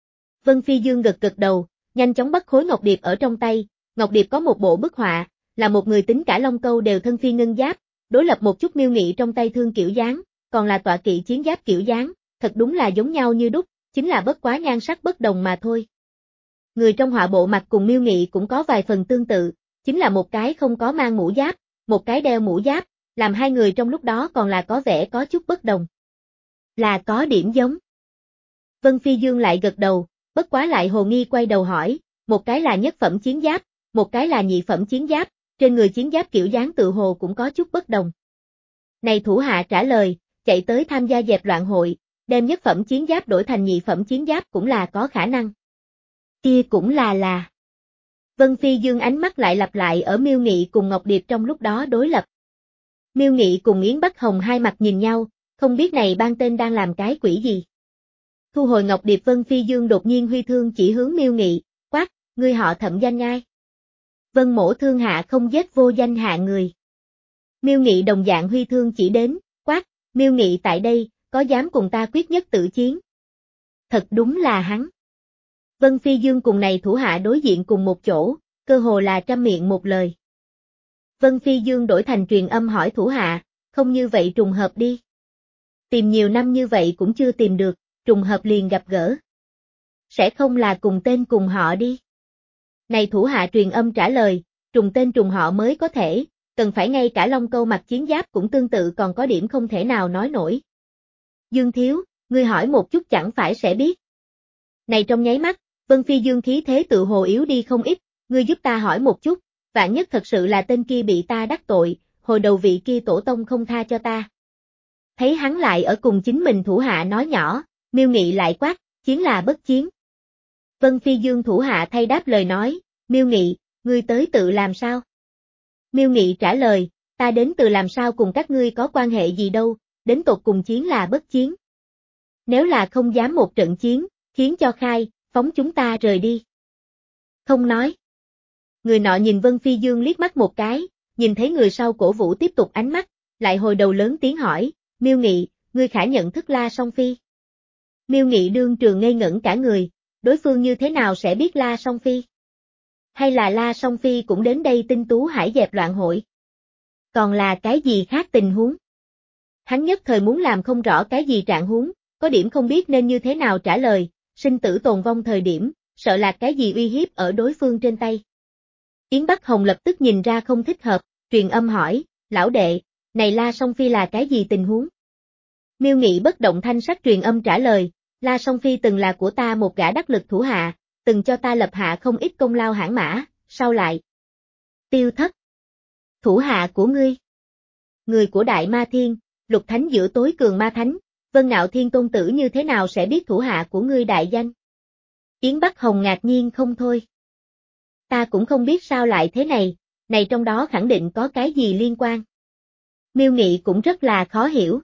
Vân Phi Dương gật gật đầu, nhanh chóng bắt khối ngọc điệp ở trong tay, ngọc điệp có một bộ bức họa, là một người tính cả long câu đều thân phi ngân giáp, đối lập một chút Miêu Nghị trong tay thương kiểu dáng, còn là tọa kỵ chiến giáp kiểu dáng, thật đúng là giống nhau như đúc, chính là bất quá nhan sắc bất đồng mà thôi. Người trong họa bộ mặt cùng Miêu Nghị cũng có vài phần tương tự, chính là một cái không có mang mũ giáp, một cái đeo mũ giáp, làm hai người trong lúc đó còn là có vẻ có chút bất đồng. Là có điểm giống. Vân Phi Dương lại gật đầu, bất quá lại hồ nghi quay đầu hỏi, một cái là nhất phẩm chiến giáp, một cái là nhị phẩm chiến giáp, trên người chiến giáp kiểu dáng tự hồ cũng có chút bất đồng. Này thủ hạ trả lời, chạy tới tham gia dẹp loạn hội, đem nhất phẩm chiến giáp đổi thành nhị phẩm chiến giáp cũng là có khả năng. Kia cũng là là. Vân Phi Dương ánh mắt lại lặp lại ở Miêu Nghị cùng Ngọc Điệp trong lúc đó đối lập. Miêu Nghị cùng Yến Bắc Hồng hai mặt nhìn nhau, không biết này ban tên đang làm cái quỷ gì. Thu hồi Ngọc Điệp, Vân Phi Dương đột nhiên huy thương chỉ hướng Miêu Nghị, quát, ngươi họ Thẩm danh ai? Vân mổ thương hạ không giết vô danh hạ người. Miêu Nghị đồng dạng huy thương chỉ đến, quát, Miêu Nghị tại đây, có dám cùng ta quyết nhất tử chiến? Thật đúng là hắn. Vân Phi Dương cùng này thủ hạ đối diện cùng một chỗ, cơ hồ là trăm miệng một lời. Vân Phi Dương đổi thành truyền âm hỏi thủ hạ, không như vậy trùng hợp đi. Tìm nhiều năm như vậy cũng chưa tìm được, trùng hợp liền gặp gỡ. Sẽ không là cùng tên cùng họ đi. Này thủ hạ truyền âm trả lời, trùng tên trùng họ mới có thể, cần phải ngay cả Long Câu mặc chiến giáp cũng tương tự còn có điểm không thể nào nói nổi. Dương thiếu, ngươi hỏi một chút chẳng phải sẽ biết. Này trong nháy mắt, Vân Phi Dương khí thế tự hồ yếu đi không ít, ngươi giúp ta hỏi một chút, vạn nhất thật sự là tên kia bị ta đắc tội, hồi đầu vị kia tổ tông không tha cho ta. Thấy hắn lại ở cùng chính mình thủ hạ nói nhỏ, Miêu Nghị lại quát, chiến là bất chiến. Vân Phi Dương thủ hạ thay đáp lời nói, Miêu Nghị, ngươi tới tự làm sao? Miêu Nghị trả lời, ta đến từ làm sao cùng các ngươi có quan hệ gì đâu, đến tột cùng chiến là bất chiến. Nếu là không dám một trận chiến, khiến cho khai, phóng chúng ta rời đi. Không nói. Người nọ nhìn Vân Phi Dương liếc mắt một cái, nhìn thấy người sau cổ vũ tiếp tục ánh mắt, lại hồi đầu lớn tiếng hỏi, Miêu Nghị, ngươi khả nhận thức La Song Phi? Miêu Nghị đương trường ngây ngẩn cả người, đối phương như thế nào sẽ biết La Song Phi? Hay là La Song Phi cũng đến đây tinh tú hải dẹp loạn hội? Còn là cái gì khác tình huống? Hắn nhất thời muốn làm không rõ cái gì trạng huống, có điểm không biết nên như thế nào trả lời, sinh tử tồn vong thời điểm, sợ là cái gì uy hiếp ở đối phương trên tay. Yến Bắc Hồng lập tức nhìn ra không thích hợp, truyền âm hỏi, lão đệ, này La Song Phi là cái gì tình huống? Miêu Nghị bất động thanh sắc truyền âm trả lời, La Song Phi từng là của ta một gã đắc lực thủ hạ, từng cho ta lập hạ không ít công lao hãn mã, sau lại tiêu thất. Thủ hạ của ngươi? Người của Đại Ma Thiên, Lục Thánh giữa tối cường ma thánh, Vân Ngạo Thiên tôn tử như thế nào sẽ biết thủ hạ của ngươi đại danh? Yến Bắc Hồng ngạc nhiên không thôi. Ta cũng không biết sao lại thế này, này trong đó khẳng định có cái gì liên quan. Miêu Nghị cũng rất là khó hiểu.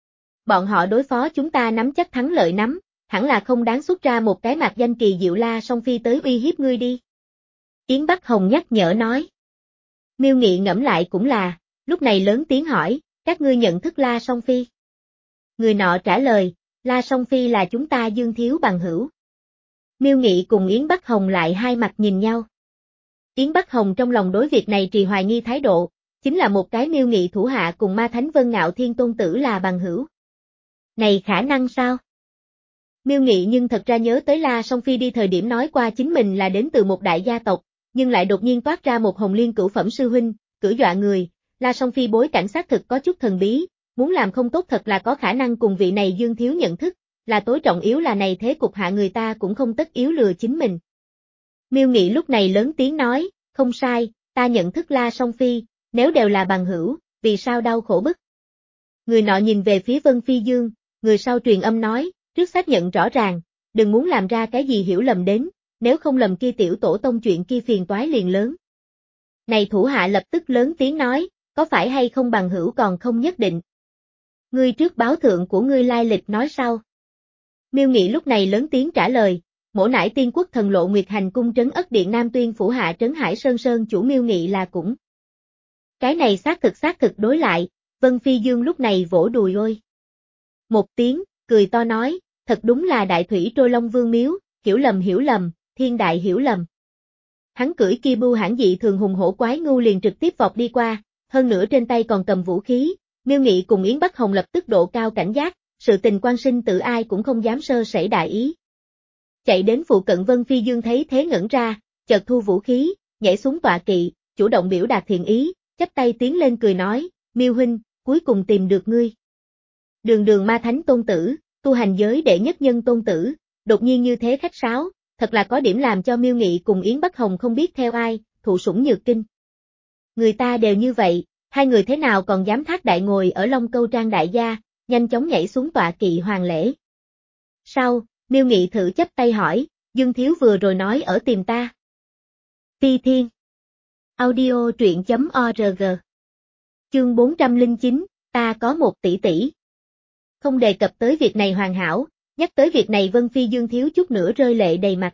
Bọn họ đối phó chúng ta nắm chắc thắng lợi nắm, hẳn là không đáng xuất ra một cái mạc danh kỳ diệu La Song Phi tới uy hiếp ngươi đi. Yến Bắc Hồng nhắc nhở nói. Miêu Nghị ngẫm lại cũng là, lúc này lớn tiếng hỏi, các ngươi nhận thức La Song Phi? Người nọ trả lời, La Song Phi là chúng ta Dương thiếu bằng hữu. Miêu Nghị cùng Yến Bắc Hồng lại hai mặt nhìn nhau. Yến Bắc Hồng trong lòng đối việc này trì hoài nghi thái độ, chính là một cái Miêu Nghị thủ hạ cùng ma thánh Vân Ngạo Thiên tôn tử là bằng hữu. Này khả năng sao? Miêu Nghị nhưng thật ra nhớ tới La Song Phi đi thời điểm nói qua chính mình là đến từ một đại gia tộc, nhưng lại đột nhiên toát ra một Hồng Liên cửu phẩm sư huynh, cử dọa người, La Song Phi bối cảnh xác thực có chút thần bí, muốn làm không tốt thật là có khả năng cùng vị này Dương thiếu nhận thức, là tối trọng yếu là này thế cục hạ người ta cũng không tất yếu lừa chính mình. Miêu Nghị lúc này lớn tiếng nói, không sai, ta nhận thức La Song Phi, nếu đều là bằng hữu, vì sao đau khổ bức? Người nọ nhìn về phía Vân Phi Dương, người sau truyền âm nói, trước xác nhận rõ ràng, đừng muốn làm ra cái gì hiểu lầm đến, nếu không lầm kia tiểu tổ tông chuyện kia phiền toái liền lớn. Này thủ hạ lập tức lớn tiếng nói, có phải hay không bằng hữu còn không nhất định. Ngươi trước báo thượng của ngươi lai lịch nói sau. Miêu Nghị lúc này lớn tiếng trả lời, mổ nải tiên quốc thần lộ Nguyệt Hành cung trấn ất điện Nam Tuyên phủ hạ trấn Hải Sơn Sơn chủ Miêu Nghị là cũng. Cái này xác thực xác thực đối lại, Vân Phi Dương lúc này vỗ đùi ôi. Một tiếng, cười to nói, thật đúng là đại thủy trôi Long Vương miếu, hiểu lầm hiểu lầm, thiên đại hiểu lầm. Hắn cưỡi kia bưu hãn dị thường hùng hổ quái ngu liền trực tiếp vọt đi qua, hơn nữa trên tay còn cầm vũ khí, Miêu Nghị cùng Yến Bắc Hồng lập tức độ cao cảnh giác, sự tình quan sinh tự ai cũng không dám sơ sẩy đại ý. Chạy đến phụ cận Vân Phi Dương thấy thế ngẩn ra, chợt thu vũ khí, nhảy xuống tọa kỵ, chủ động biểu đạt thiện ý, chắp tay tiến lên cười nói, Miêu huynh, cuối cùng tìm được ngươi. Đường đường ma thánh tôn tử, tu hành giới đệ nhất nhân tôn tử, đột nhiên như thế khách sáo, thật là có điểm làm cho Miêu Nghị cùng Yến Bắc Hồng không biết theo ai, thụ sủng nhược kinh. Người ta đều như vậy, hai người thế nào còn dám thác đại ngồi ở Long Câu Trang đại gia, nhanh chóng nhảy xuống tọa kỵ hoàng lễ. Sau, Miêu Nghị thử chấp tay hỏi, Dương Thiếu vừa rồi nói ở tìm ta. Phi Thiên. Audio truyện chấm org. Chương bốn trăm lẻ chín, ta có một tỷ tỷ. Không đề cập tới việc này hoàn hảo, nhắc tới việc này Vân Phi Dương thiếu chút nữa rơi lệ đầy mặt.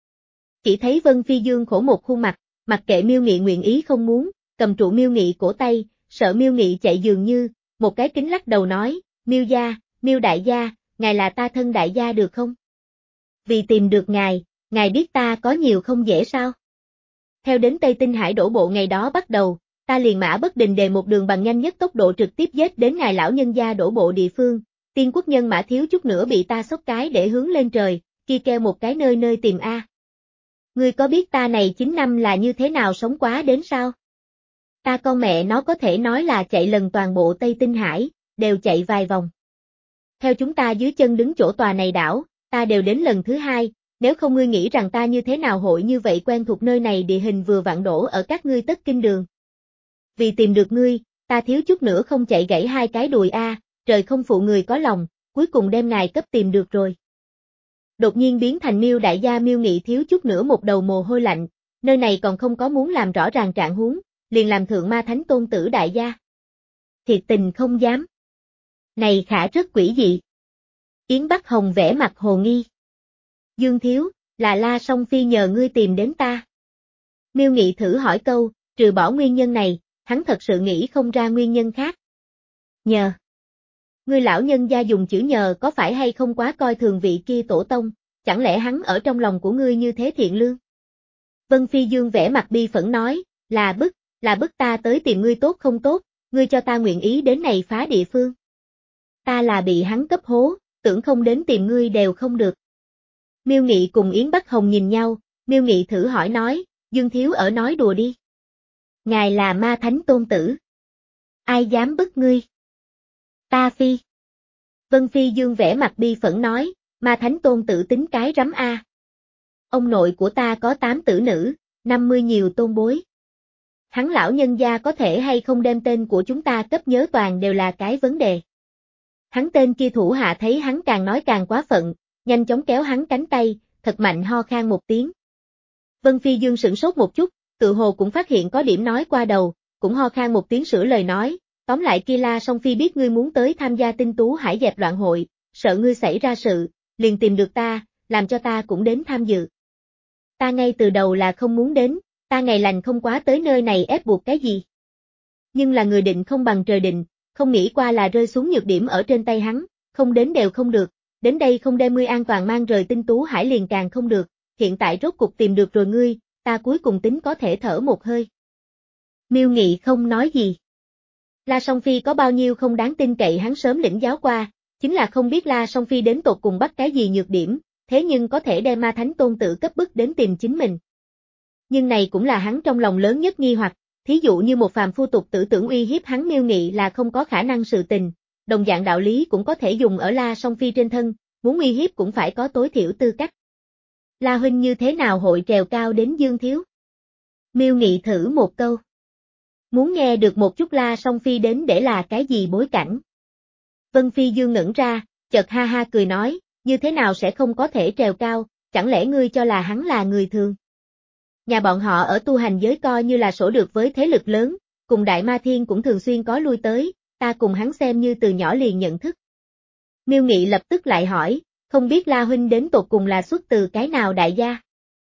Chỉ thấy Vân Phi Dương khổ một khuôn mặt, mặc kệ Miêu Nghị nguyện ý không muốn, cầm trụ Miêu Nghị cổ tay, sợ Miêu Nghị chạy dường như, một cái kính lắc đầu nói, Miêu gia, Miêu đại gia, ngài là ta thân đại gia được không? Vì tìm được ngài, ngài biết ta có nhiều không dễ sao? Theo đến Tây Tinh Hải đổ bộ ngày đó bắt đầu, ta liền mã bất đình đề một đường bằng nhanh nhất tốc độ trực tiếp giết đến ngài lão nhân gia đổ bộ địa phương, tiên quốc nhân mã thiếu chút nữa bị ta xốc cái để hướng lên trời, kia kêu một cái nơi nơi tìm a. Ngươi có biết ta này chín năm là như thế nào sống quá đến sao? Ta con mẹ nó có thể nói là chạy lần toàn bộ Tây Tinh Hải, đều chạy vài vòng. Theo chúng ta dưới chân đứng chỗ tòa này đảo, ta đều đến lần thứ hai, nếu không ngươi nghĩ rằng ta như thế nào hội như vậy quen thuộc nơi này địa hình vừa vặn đổ ở các ngươi tất kinh đường. Vì tìm được ngươi, ta thiếu chút nữa không chạy gãy hai cái đùi a, trời không phụ người có lòng, cuối cùng đem ngài cấp tìm được rồi. Đột nhiên biến thành Miêu đại gia Miêu Nghị thiếu chút nữa một đầu mồ hôi lạnh, nơi này còn không có muốn làm rõ ràng trạng huống, liền làm thượng ma thánh tôn tử đại gia. Thiệt tình không dám. Này khả rất quỷ dị. Yến Bắc Hồng vẽ mặt hồ nghi. Dương thiếu, là La Song Phi nhờ ngươi tìm đến ta. Miêu Nghị thử hỏi câu, trừ bỏ nguyên nhân này, hắn thật sự nghĩ không ra nguyên nhân khác. Nhờ. Ngươi lão nhân gia dùng chữ nhờ có phải hay không quá coi thường vị kia tổ tông, chẳng lẽ hắn ở trong lòng của ngươi như thế thiện lương? Vân Phi Dương vẽ mặt bi phẫn nói, là bức, là bức ta tới tìm ngươi tốt không tốt, ngươi cho ta nguyện ý đến này phá địa phương. Ta là bị hắn cấp hố, tưởng không đến tìm ngươi đều không được. Miêu Nghị cùng Yến Bắc Hồng nhìn nhau, Miêu Nghị thử hỏi nói, Dương thiếu ở nói đùa đi. Ngài là ma thánh tôn tử. Ai dám bức ngươi? Ta phi. Vân Phi Dương vẽ mặt bi phẫn nói, ma thánh tôn tử tính cái rắm a. Ông nội của ta có tám tử nữ, năm mươi nhiều tôn bối. Hắn lão nhân gia có thể hay không đem tên của chúng ta cấp nhớ toàn đều là cái vấn đề. Hắn tên kia thủ hạ thấy hắn càng nói càng quá phận, nhanh chóng kéo hắn cánh tay, thật mạnh ho khan một tiếng. Vân Phi Dương sửng sốt một chút, tự hồ cũng phát hiện có điểm nói qua đầu, cũng ho khan một tiếng sửa lời nói, tóm lại kia La Song Phi biết ngươi muốn tới tham gia tinh tú hải dẹp loạn hội, sợ ngươi xảy ra sự, liền tìm được ta, làm cho ta cũng đến tham dự. Ta ngay từ đầu là không muốn đến, ta ngày lành không quá tới nơi này ép buộc cái gì. Nhưng là người định không bằng trời định, không nghĩ qua là rơi xuống nhược điểm ở trên tay hắn, không đến đều không được, đến đây không đem ngươi an toàn mang rời tinh tú hải liền càng không được, hiện tại rốt cục tìm được rồi ngươi, ta cuối cùng tính có thể thở một hơi. Miêu Nghị không nói gì. La Song Phi có bao nhiêu không đáng tin cậy hắn sớm lĩnh giáo qua, chính là không biết La Song Phi đến tột cùng bắt cái gì nhược điểm, thế nhưng có thể đem ma thánh tôn tử cấp bức đến tìm chính mình. Nhưng này cũng là hắn trong lòng lớn nhất nghi hoặc, thí dụ như một phàm phu tục tử tưởng uy hiếp hắn Miêu Nghị là không có khả năng sự tình, đồng dạng đạo lý cũng có thể dùng ở La Song Phi trên thân, muốn uy hiếp cũng phải có tối thiểu tư cách. La huynh như thế nào hội trèo cao đến Dương thiếu? Miêu Nghị thử một câu. Muốn nghe được một chút La Song Phi đến để là cái gì bối cảnh? Vân Phi Dương ngẩn ra, chợt ha ha cười nói, như thế nào sẽ không có thể trèo cao, chẳng lẽ ngươi cho là hắn là người thường? Nhà bọn họ ở tu hành giới coi như là sổ được với thế lực lớn, cùng Đại Ma Thiên cũng thường xuyên có lui tới, ta cùng hắn xem như từ nhỏ liền nhận thức. Miêu Nghị lập tức lại hỏi, không biết La huynh đến tột cùng là xuất từ cái nào đại gia?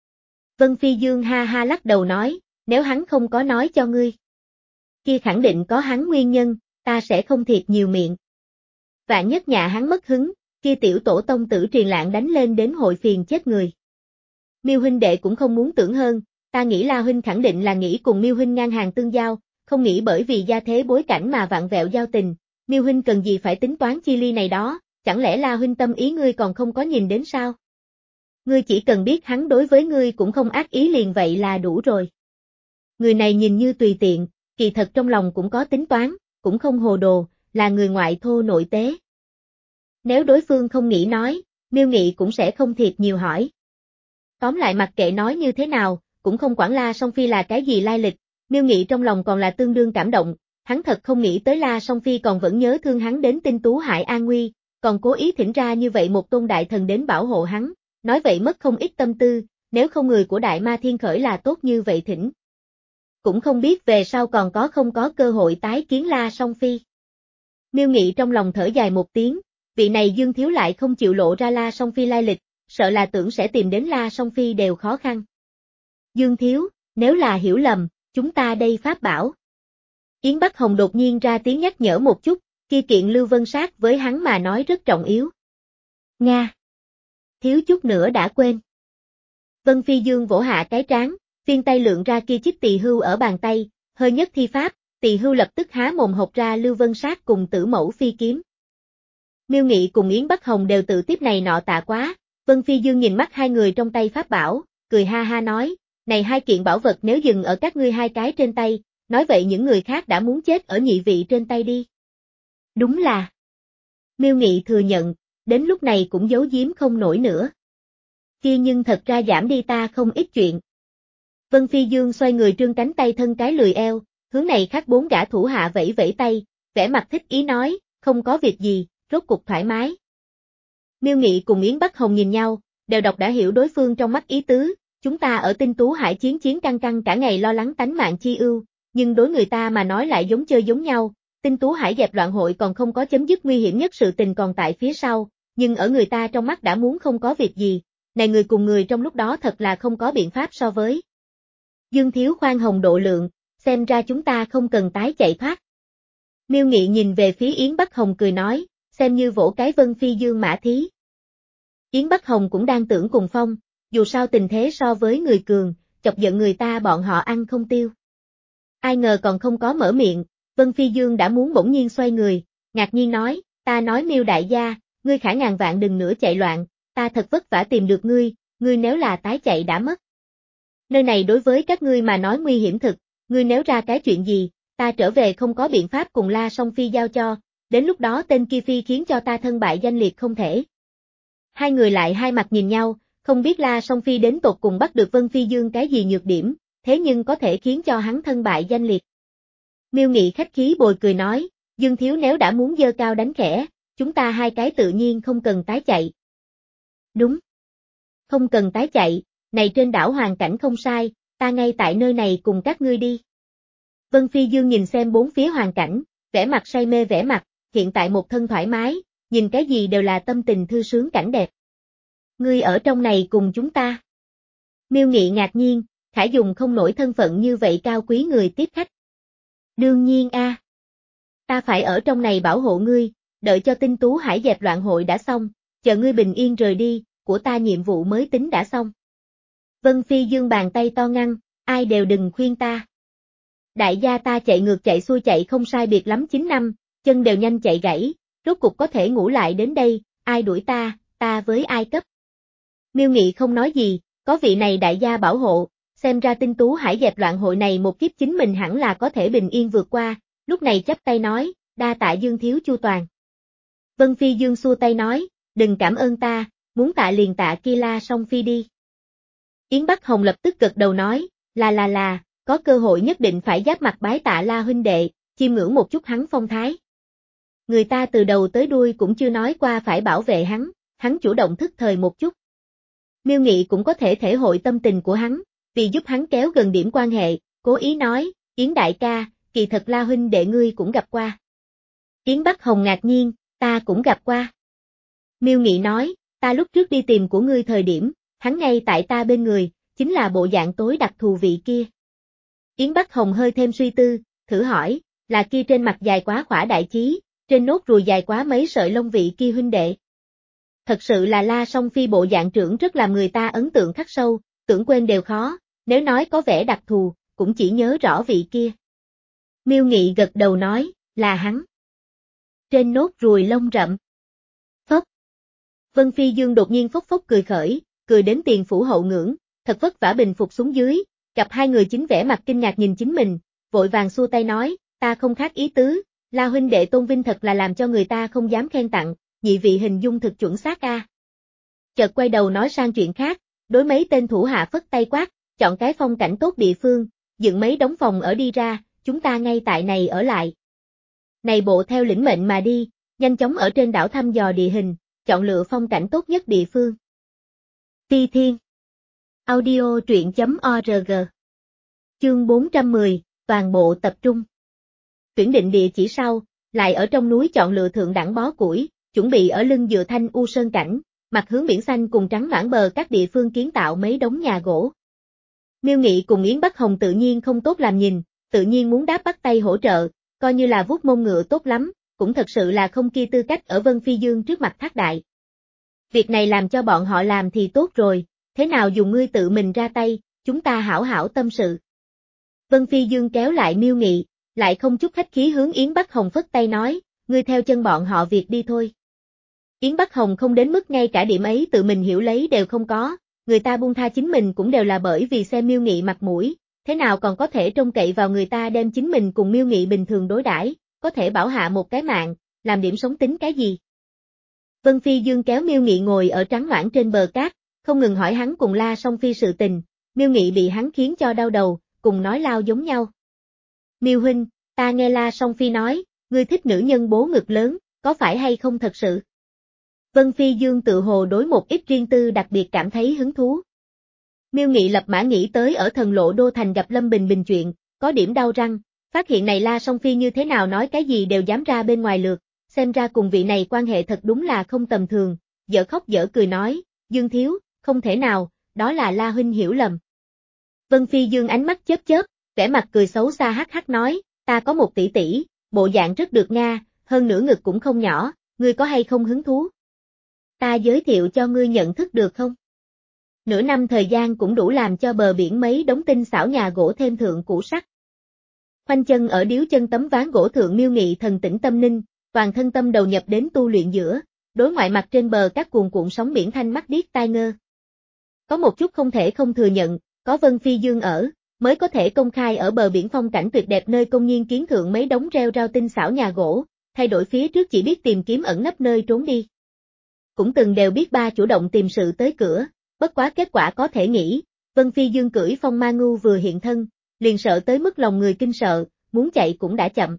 Vân Phi Dương ha ha lắc đầu nói, nếu hắn không có nói cho ngươi, kia khẳng định có hắn nguyên nhân, ta sẽ không thiệt nhiều miệng. Vạn nhất nhà hắn mất hứng, kia tiểu tổ tông tử truyền lạng đánh lên đến hội phiền chết người. Miêu huynh đệ cũng không muốn tưởng hơn, ta nghĩ La huynh khẳng định là nghĩ cùng Miêu huynh ngang hàng tương giao, không nghĩ bởi vì gia thế bối cảnh mà vặn vẹo giao tình, Miêu huynh cần gì phải tính toán chi ly này đó, chẳng lẽ La huynh tâm ý ngươi còn không có nhìn đến sao? Ngươi chỉ cần biết hắn đối với ngươi cũng không ác ý liền vậy là đủ rồi. Người này nhìn như tùy tiện, kỳ thật trong lòng cũng có tính toán, cũng không hồ đồ, là người ngoại thô nội tế. Nếu đối phương không nghĩ nói, Miêu Nghị cũng sẽ không thiệt nhiều hỏi. Tóm lại mặc kệ nói như thế nào, cũng không quản La Song Phi là cái gì lai lịch, Miêu Nghị trong lòng còn là tương đương cảm động, hắn thật không nghĩ tới La Song Phi còn vẫn nhớ thương hắn đến Tinh Tú Hải an nguy, còn cố ý thỉnh ra như vậy một tôn đại thần đến bảo hộ hắn, nói vậy mất không ít tâm tư, nếu không người của Đại Ma Thiên Khởi là tốt như vậy thỉnh. Cũng không biết về sau còn có không có cơ hội tái kiến La Song Phi. Miêu Nghị trong lòng thở dài một tiếng, vị này Dương Thiếu lại không chịu lộ ra La Song Phi lai lịch, sợ là tưởng sẽ tìm đến La Song Phi đều khó khăn. Dương Thiếu, nếu là hiểu lầm, chúng ta đây pháp bảo. Yến Bắc Hồng đột nhiên ra tiếng nhắc nhở một chút, kia kiện Lưu Vân Sát với hắn mà nói rất trọng yếu. Nga. Thiếu chút nữa đã quên. Vân Phi Dương vỗ hạ cái trán, phiên tay lượng ra kia chiếc tỳ hưu ở bàn tay, hơi nhất thi pháp, tỳ hưu lập tức há mồm hộc ra Lưu Vân Sát cùng Tử Mẫu Phi kiếm. Miêu Nghị cùng Yến Bắc Hồng đều tự tiếp này nọ tạ quá, Vân Phi Dương nhìn mắt hai người trong tay pháp bảo, cười ha ha nói, này hai kiện bảo vật nếu dừng ở các ngươi hai cái trên tay, nói vậy những người khác đã muốn chết ở nhị vị trên tay đi. Đúng là. Miêu Nghị thừa nhận, đến lúc này cũng giấu giếm không nổi nữa. Kia nhưng thật ra giảm đi ta không ít chuyện. Vân Phi Dương xoay người trương cánh tay thân cái lười eo, hướng này khác bốn gã thủ hạ vẫy vẫy tay, vẻ mặt thích ý nói, không có việc gì, rốt cục thoải mái. Miêu Nghị cùng Yến Bắc Hồng nhìn nhau, đều đọc đã hiểu đối phương trong mắt ý tứ, chúng ta ở Tinh Tú Hải chiến chiến căng căng cả ngày lo lắng tánh mạng chi ưu, nhưng đối người ta mà nói lại giống chơi giống nhau, Tinh Tú Hải dẹp loạn hội còn không có chấm dứt nguy hiểm nhất sự tình còn tại phía sau, nhưng ở người ta trong mắt đã muốn không có việc gì, này người cùng người trong lúc đó thật là không có biện pháp so với. Dương Thiếu khoan hồng độ lượng, xem ra chúng ta không cần tái chạy thoát. Miêu Nghị nhìn về phía Yến Bắc Hồng cười nói, xem như vỗ cái Vân Phi Dương mã thí. Yến Bắc Hồng cũng đang tưởng cùng phong, dù sao tình thế so với người cường, chọc giận người ta bọn họ ăn không tiêu. Ai ngờ còn không có mở miệng, Vân Phi Dương đã muốn bỗng nhiên xoay người, ngạc nhiên nói, ta nói Miêu đại gia, ngươi khả ngàn vạn đừng nữa chạy loạn, ta thật vất vả tìm được ngươi, ngươi nếu là tái chạy đã mất. Nơi này đối với các ngươi mà nói nguy hiểm thực, ngươi nếu ra cái chuyện gì, ta trở về không có biện pháp cùng La Song Phi giao cho, đến lúc đó tên kia phi khiến cho ta thân bại danh liệt không thể. Hai người lại hai mặt nhìn nhau, không biết La Song Phi đến tột cùng bắt được Vân Phi Dương cái gì nhược điểm, thế nhưng có thể khiến cho hắn thân bại danh liệt. Miêu Nghị khách khí bồi cười nói, Dương Thiếu nếu đã muốn dơ cao đánh khẽ, chúng ta hai cái tự nhiên không cần tái chạy. Đúng. Không cần tái chạy, này trên đảo hoàn cảnh không sai, ta ngay tại nơi này cùng các ngươi đi. Vân Phi Dương nhìn xem bốn phía hoàn cảnh, vẻ mặt say mê vẻ mặt, hiện tại một thân thoải mái, nhìn cái gì đều là tâm tình thư sướng cảnh đẹp. Ngươi ở trong này cùng chúng ta. Miêu Nghị ngạc nhiên, Khải Dùng không nổi thân phận như vậy cao quý người tiếp khách. Đương nhiên a, ta phải ở trong này bảo hộ ngươi, đợi cho Tinh Tú Hải dẹp loạn hội đã xong, chờ ngươi bình yên rời đi, của ta nhiệm vụ mới tính đã xong. Vân Phi Dương bàn tay to ngăn, ai đều đừng khuyên ta. Đại gia ta chạy ngược chạy xuôi chạy không sai biệt lắm chín năm, chân đều nhanh chạy gãy, rốt cục có thể ngủ lại đến đây, ai đuổi ta, ta với ai cấp. Miêu Nghị không nói gì, có vị này đại gia bảo hộ, xem ra Tinh Tú Hải dẹp loạn hội này một kiếp chính mình hẳn là có thể bình yên vượt qua, lúc này chắp tay nói, đa tạ Dương Thiếu chu toàn. Vân Phi Dương xua tay nói, đừng cảm ơn ta, muốn tạ liền tạ kia La Song Phi đi. Yến Bắc Hồng lập tức gật đầu nói, là là là, có cơ hội nhất định phải giáp mặt bái tạ La huynh đệ, chiêm ngưỡng một chút hắn phong thái. Người ta từ đầu tới đuôi cũng chưa nói qua phải bảo vệ hắn, hắn chủ động thức thời một chút. Miêu Nghị cũng có thể thể hội tâm tình của hắn, vì giúp hắn kéo gần điểm quan hệ, cố ý nói, Yến đại ca, kỳ thật La huynh đệ ngươi cũng gặp qua. Yến Bắc Hồng ngạc nhiên, ta cũng gặp qua. Miêu Nghị nói, ta lúc trước đi tìm của ngươi thời điểm, hắn ngay tại ta bên người, chính là bộ dạng tối đặc thù vị kia. Yến Bắc Hồng hơi thêm suy tư, thử hỏi, là kia trên mặt dài quá khỏa đại chí, trên nốt ruồi dài quá mấy sợi lông vị kia huynh đệ. Thật sự là La Song Phi bộ dạng trưởng rất làm người ta ấn tượng khắc sâu, tưởng quên đều khó, nếu nói có vẻ đặc thù, cũng chỉ nhớ rõ vị kia. Miêu Nghị gật đầu nói, là hắn. Trên nốt ruồi lông rậm. Phốc. Vân Phi Dương đột nhiên phốc phốc cười khởi, cười đến tiền phủ hậu ngưỡng, thật vất vả bình phục xuống dưới, Gặp hai người chính vẻ mặt kinh ngạc nhìn chính mình, vội vàng xua tay nói, ta không khác ý tứ, La huynh đệ tôn vinh thật là làm cho người ta không dám khen tặng, nhị vị hình dung thực chuẩn xác a. Chợt quay đầu nói sang chuyện khác, đối mấy tên thủ hạ phất tay quát, chọn cái phong cảnh tốt địa phương, dựng mấy đống phòng ở đi ra, chúng ta ngay tại này ở lại. Này bộ theo lĩnh mệnh mà đi, nhanh chóng ở trên đảo thăm dò địa hình, chọn lựa phong cảnh tốt nhất địa phương. Ti Thiên Audio truyện chấm org Chương bốn trăm mười, toàn bộ tập trung. Tuyển định địa chỉ sau, lại ở trong núi chọn lựa thượng đẳng bó củi, chuẩn bị ở lưng dựa thanh u sơn cảnh, mặt hướng biển xanh cùng trắng noãn bờ các địa phương kiến tạo mấy đống nhà gỗ. Miêu Nghị cùng Yến Bắc Hồng tự nhiên không tốt làm nhìn, tự nhiên muốn đáp bắt tay hỗ trợ, coi như là vuốt mông ngựa tốt lắm, cũng thật sự là không kia tư cách ở Vân Phi Dương trước mặt Thác Đại. Việc này làm cho bọn họ làm thì tốt rồi, thế nào dùng ngươi tự mình ra tay, chúng ta hảo hảo tâm sự. Vân Phi Dương kéo lại Miêu Nghị, lại không chút khách khí hướng Yến Bắc Hồng phất tay nói, ngươi theo chân bọn họ việc đi thôi. Yến Bắc Hồng không đến mức ngay cả điểm ấy tự mình hiểu lấy đều không có, người ta buông tha chính mình cũng đều là bởi vì xem Miêu Nghị mặt mũi, thế nào còn có thể trông cậy vào người ta đem chính mình cùng Miêu Nghị bình thường đối đãi, có thể bảo hạ một cái mạng, làm điểm sống tính cái gì. Vân Phi Dương kéo Miêu Nghị ngồi ở trắng noãn trên bờ cát, không ngừng hỏi hắn cùng La Song Phi sự tình, Miêu Nghị bị hắn khiến cho đau đầu, cùng nói lao giống nhau. Miêu huynh, ta nghe La Song Phi nói, ngươi thích nữ nhân bố ngực lớn, có phải hay không thật sự? Vân Phi Dương tự hồ đối một ít riêng tư đặc biệt cảm thấy hứng thú. Miêu Nghị lập mã nghĩ tới ở thần lộ đô thành gặp Lâm Bình Bình chuyện, có điểm đau răng, phát hiện này La Song Phi như thế nào nói cái gì đều dám ra bên ngoài lượt, xem ra cùng vị này quan hệ thật đúng là không tầm thường, dở khóc dở cười nói, Dương thiếu, không thể nào, đó là La huynh hiểu lầm. Vân Phi Dương ánh mắt chớp chớp, vẻ mặt cười xấu xa hắc hắc nói, ta có một tỷ tỷ, bộ dạng rất được nga, hơn nữa ngực cũng không nhỏ, ngươi có hay không hứng thú? Ta giới thiệu cho ngươi nhận thức được không? Nửa năm thời gian cũng đủ làm cho bờ biển mấy đống tinh xảo nhà gỗ thêm thượng củ sắc. Khoanh chân ở điếu chân tấm ván gỗ thượng Miêu Nghị thần tĩnh tâm ninh, toàn thân tâm đầu nhập đến tu luyện giữa, đối ngoại mặt trên bờ các cuồn cuộn sóng biển thanh mắt điếc tai ngơ. Có một chút không thể không thừa nhận, có Vân Phi Dương ở, mới có thể công khai ở bờ biển phong cảnh tuyệt đẹp nơi công nhiên kiến thượng mấy đống rêu rao tinh xảo nhà gỗ, thay đổi phía trước chỉ biết tìm kiếm ẩn nấp nơi trốn đi. Cũng từng đều biết ba chủ động tìm sự tới cửa, bất quá kết quả có thể nghĩ, Vân Phi Dương cưỡi phong ma ngưu vừa hiện thân, liền sợ tới mức lòng người kinh sợ, muốn chạy cũng đã chậm.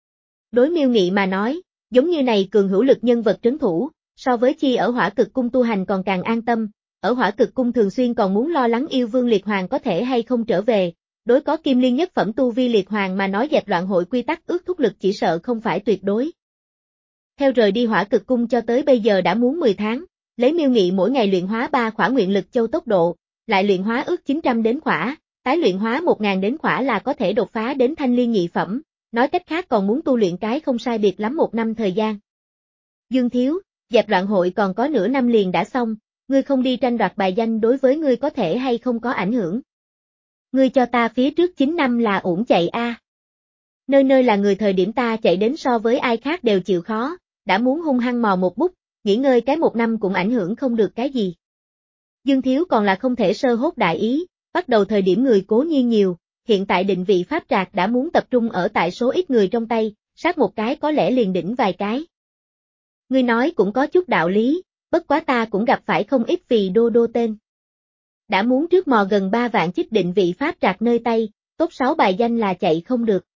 Đối Miêu Nghị mà nói, giống như này cường hữu lực nhân vật trấn thủ, so với chi ở Hỏa Cực Cung tu hành còn càng an tâm, ở Hỏa Cực Cung thường xuyên còn muốn lo lắng yêu vương Liệt Hoàng có thể hay không trở về, đối có kim liên nhất phẩm tu vi Liệt Hoàng mà nói dẹp loạn hội quy tắc ước thúc lực chỉ sợ không phải tuyệt đối. Theo rời đi Hỏa Cực Cung cho tới bây giờ đã muốn mười tháng, lấy Miêu Nghị mỗi ngày luyện hóa ba khỏa nguyện lực châu tốc độ, lại luyện hóa ước chín trăm đến khỏa, tái luyện hóa một nghìn đến khỏa là có thể đột phá đến thanh liên nhị phẩm, nói cách khác còn muốn tu luyện cái không sai biệt lắm một năm thời gian. Dương thiếu, dẹp loạn hội còn có nửa năm liền đã xong, ngươi không đi tranh đoạt bài danh đối với ngươi có thể hay không có ảnh hưởng. Ngươi cho ta phía trước chín năm là ổn chạy a. À. Nơi nơi là người thời điểm ta chạy đến so với ai khác đều chịu khó, đã muốn hung hăng mò một bút, nghỉ ngơi cái một năm cũng ảnh hưởng không được cái gì. Dương thiếu còn là không thể sơ hốt đại ý, bắt đầu thời điểm người cố nhiên nhiều, hiện tại định vị pháp trạc đã muốn tập trung ở tại số ít người trong tay, sát một cái có lẽ liền đỉnh vài cái. Ngươi nói cũng có chút đạo lý, bất quá ta cũng gặp phải không ít vì đô đô tên. Đã muốn trước mò gần ba vạn chích định vị pháp trạc nơi tay, top sáu bài danh là chạy không được.